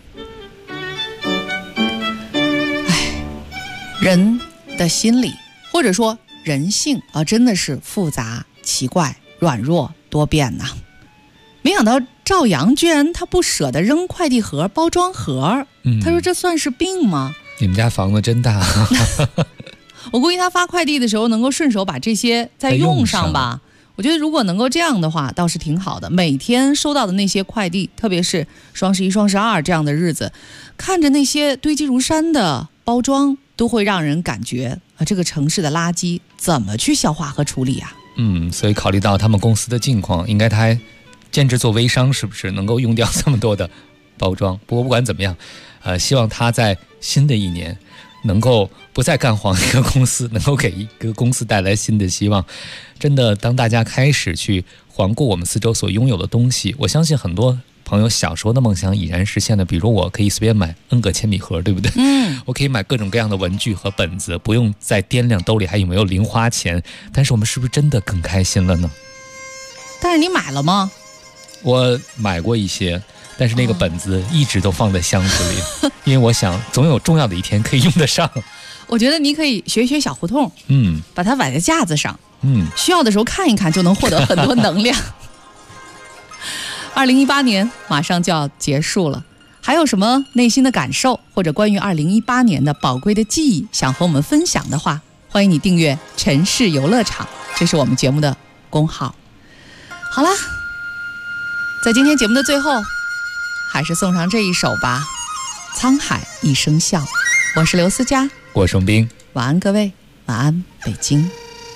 [SPEAKER 6] 人的心理或者说人性真的是复杂、奇怪、软弱、多变呐。没想到赵阳居然他不舍得扔快递盒、包装盒，他说这算是病吗？
[SPEAKER 12] 你们家房子真大。
[SPEAKER 6] 我估计他发快递的时候能够顺手把这些再用上吧。我觉得如果能够这样的话倒是挺好的，每天收到的那些快递，特别是双11、双12这样的日子，看着那些堆积如山的包装，都会让人感觉这个城市的垃圾怎么去消化和处理啊？
[SPEAKER 12] 所以考虑到他们公司的境况，应该他还兼职做微商，是不是能够用掉这么多的包装？不过不管怎么样，希望他在新的一年能够不再干黄一个公司，能够给一个公司带来新的希望。真的，当大家开始去环顾我们四周所拥有的东西，我相信很多朋友小时候的梦想已然实现了。比如我可以随便买 N 个铅笔盒，对不对？我可以买各种各样的文具和本子，不用再掂量兜里还有没有零花钱。但是我们是不是真的更开心了呢？
[SPEAKER 6] 但是你买了吗？
[SPEAKER 12] 我买过一些，但是那个本子一直都放在箱子里，因为我想总有重要的一天可以用得上。
[SPEAKER 6] 我觉得你可以学一学小胡同，把它摆在架子上，需要的时候看一看，就能获得很多能量。2018年马上就要结束了，还有什么内心的感受，或者关于2018年的宝贵的记忆想和我们分享的话，欢迎你订阅城市游乐场，这是我们节目的公号。好啦，在今天节目的最后，还是送上这一首吧，《沧海一声笑》。我是刘思佳，
[SPEAKER 12] 我是宋斌，
[SPEAKER 6] 晚安各位，晚安北京。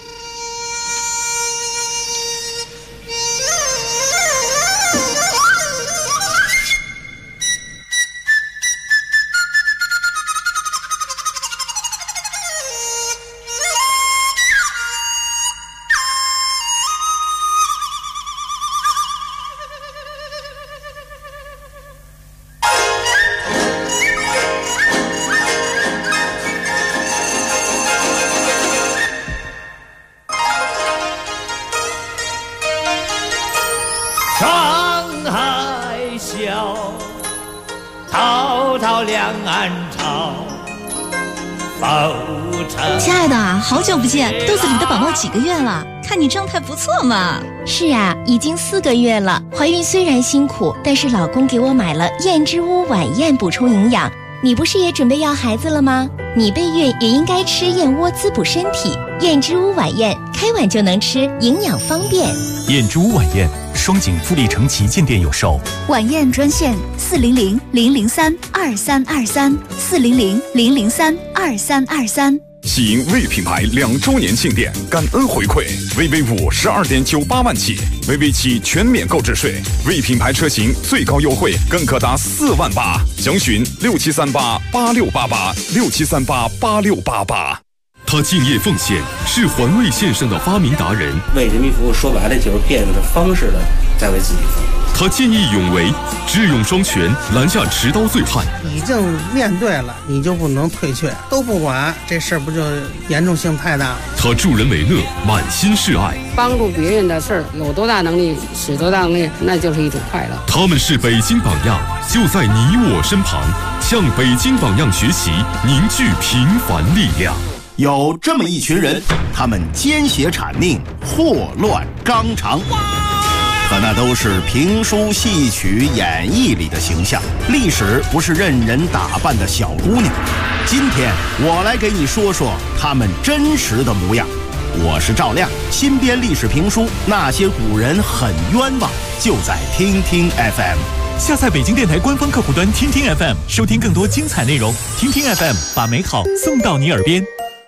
[SPEAKER 13] 沧海笑，滔滔两岸潮。
[SPEAKER 21] 亲爱的，好久不见，肚子里的宝宝几个月了？看你状态不错嘛。
[SPEAKER 7] 是啊，已经4个月了。怀孕虽然辛苦，但是老公给我买了燕之屋晚宴补充营养。你不是也准备要孩子了吗？你备孕也应该吃燕窝滋补身体。燕之屋晚宴，开碗就能吃，营养方便。
[SPEAKER 10] 燕之屋晚宴，双井富力城旗舰店有售。
[SPEAKER 21] 晚宴专线400-003-2323，400-003-2323。
[SPEAKER 17] 喜迎魏品牌2周年庆典感恩回馈，VV5 12.98万起，VV7全免购置税，魏品牌车型最高优惠更可达4万8，详询67388688，67388688。
[SPEAKER 18] 他敬业奉献，是环卫线上的发明达人。
[SPEAKER 11] 为人民服务，说白了就是变着方式的在为自己服务。
[SPEAKER 18] 他见义勇为，智勇双全，拦下持刀醉汉。
[SPEAKER 14] 已经面对了，你就不能退却，都不管，这事儿不就严重性太大？
[SPEAKER 18] 他助人为乐，满心是爱，
[SPEAKER 15] 帮助别人的事儿，有多大能力使多大能力，那就是一种快乐。
[SPEAKER 18] 他们是北京榜样，就在你我身旁，向北京榜样学习，凝聚平凡力量。
[SPEAKER 16] 有这么一群人，他们奸邪谄佞，祸乱纲常，可那都是评书戏曲演绎里的形象。历史不是任人打扮的小姑娘。今天我来给你说说他们真实的模样。我是赵亮，新编历史评书《那些古人很冤枉》，就在听听 FM。
[SPEAKER 8] 下载北京电台官方客户端听听 FM， 收听更多精彩内容。听听 FM， 把美好送到你耳边。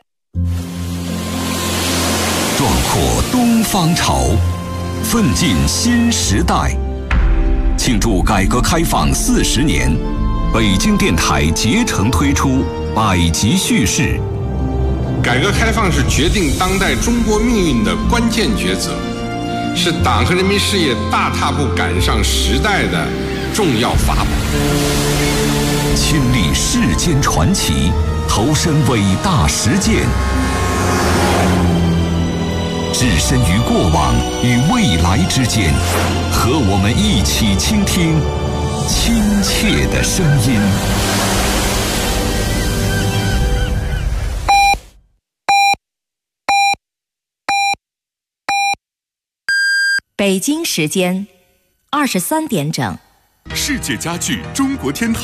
[SPEAKER 2] 壮阔东方潮，奋进新时代。庆祝改革开放40年，北京电台竭诚推出百集叙事。
[SPEAKER 26] 改革开放是决定当代中国命运的关键抉择，是党和人民事业大踏步赶上时代的重要法宝。
[SPEAKER 2] 亲历世间传奇，投身伟大实践，置身于过往与未来之间，和我们一起倾听亲切的声音。
[SPEAKER 21] 北京时间23点整。
[SPEAKER 18] 世界家具中国天堂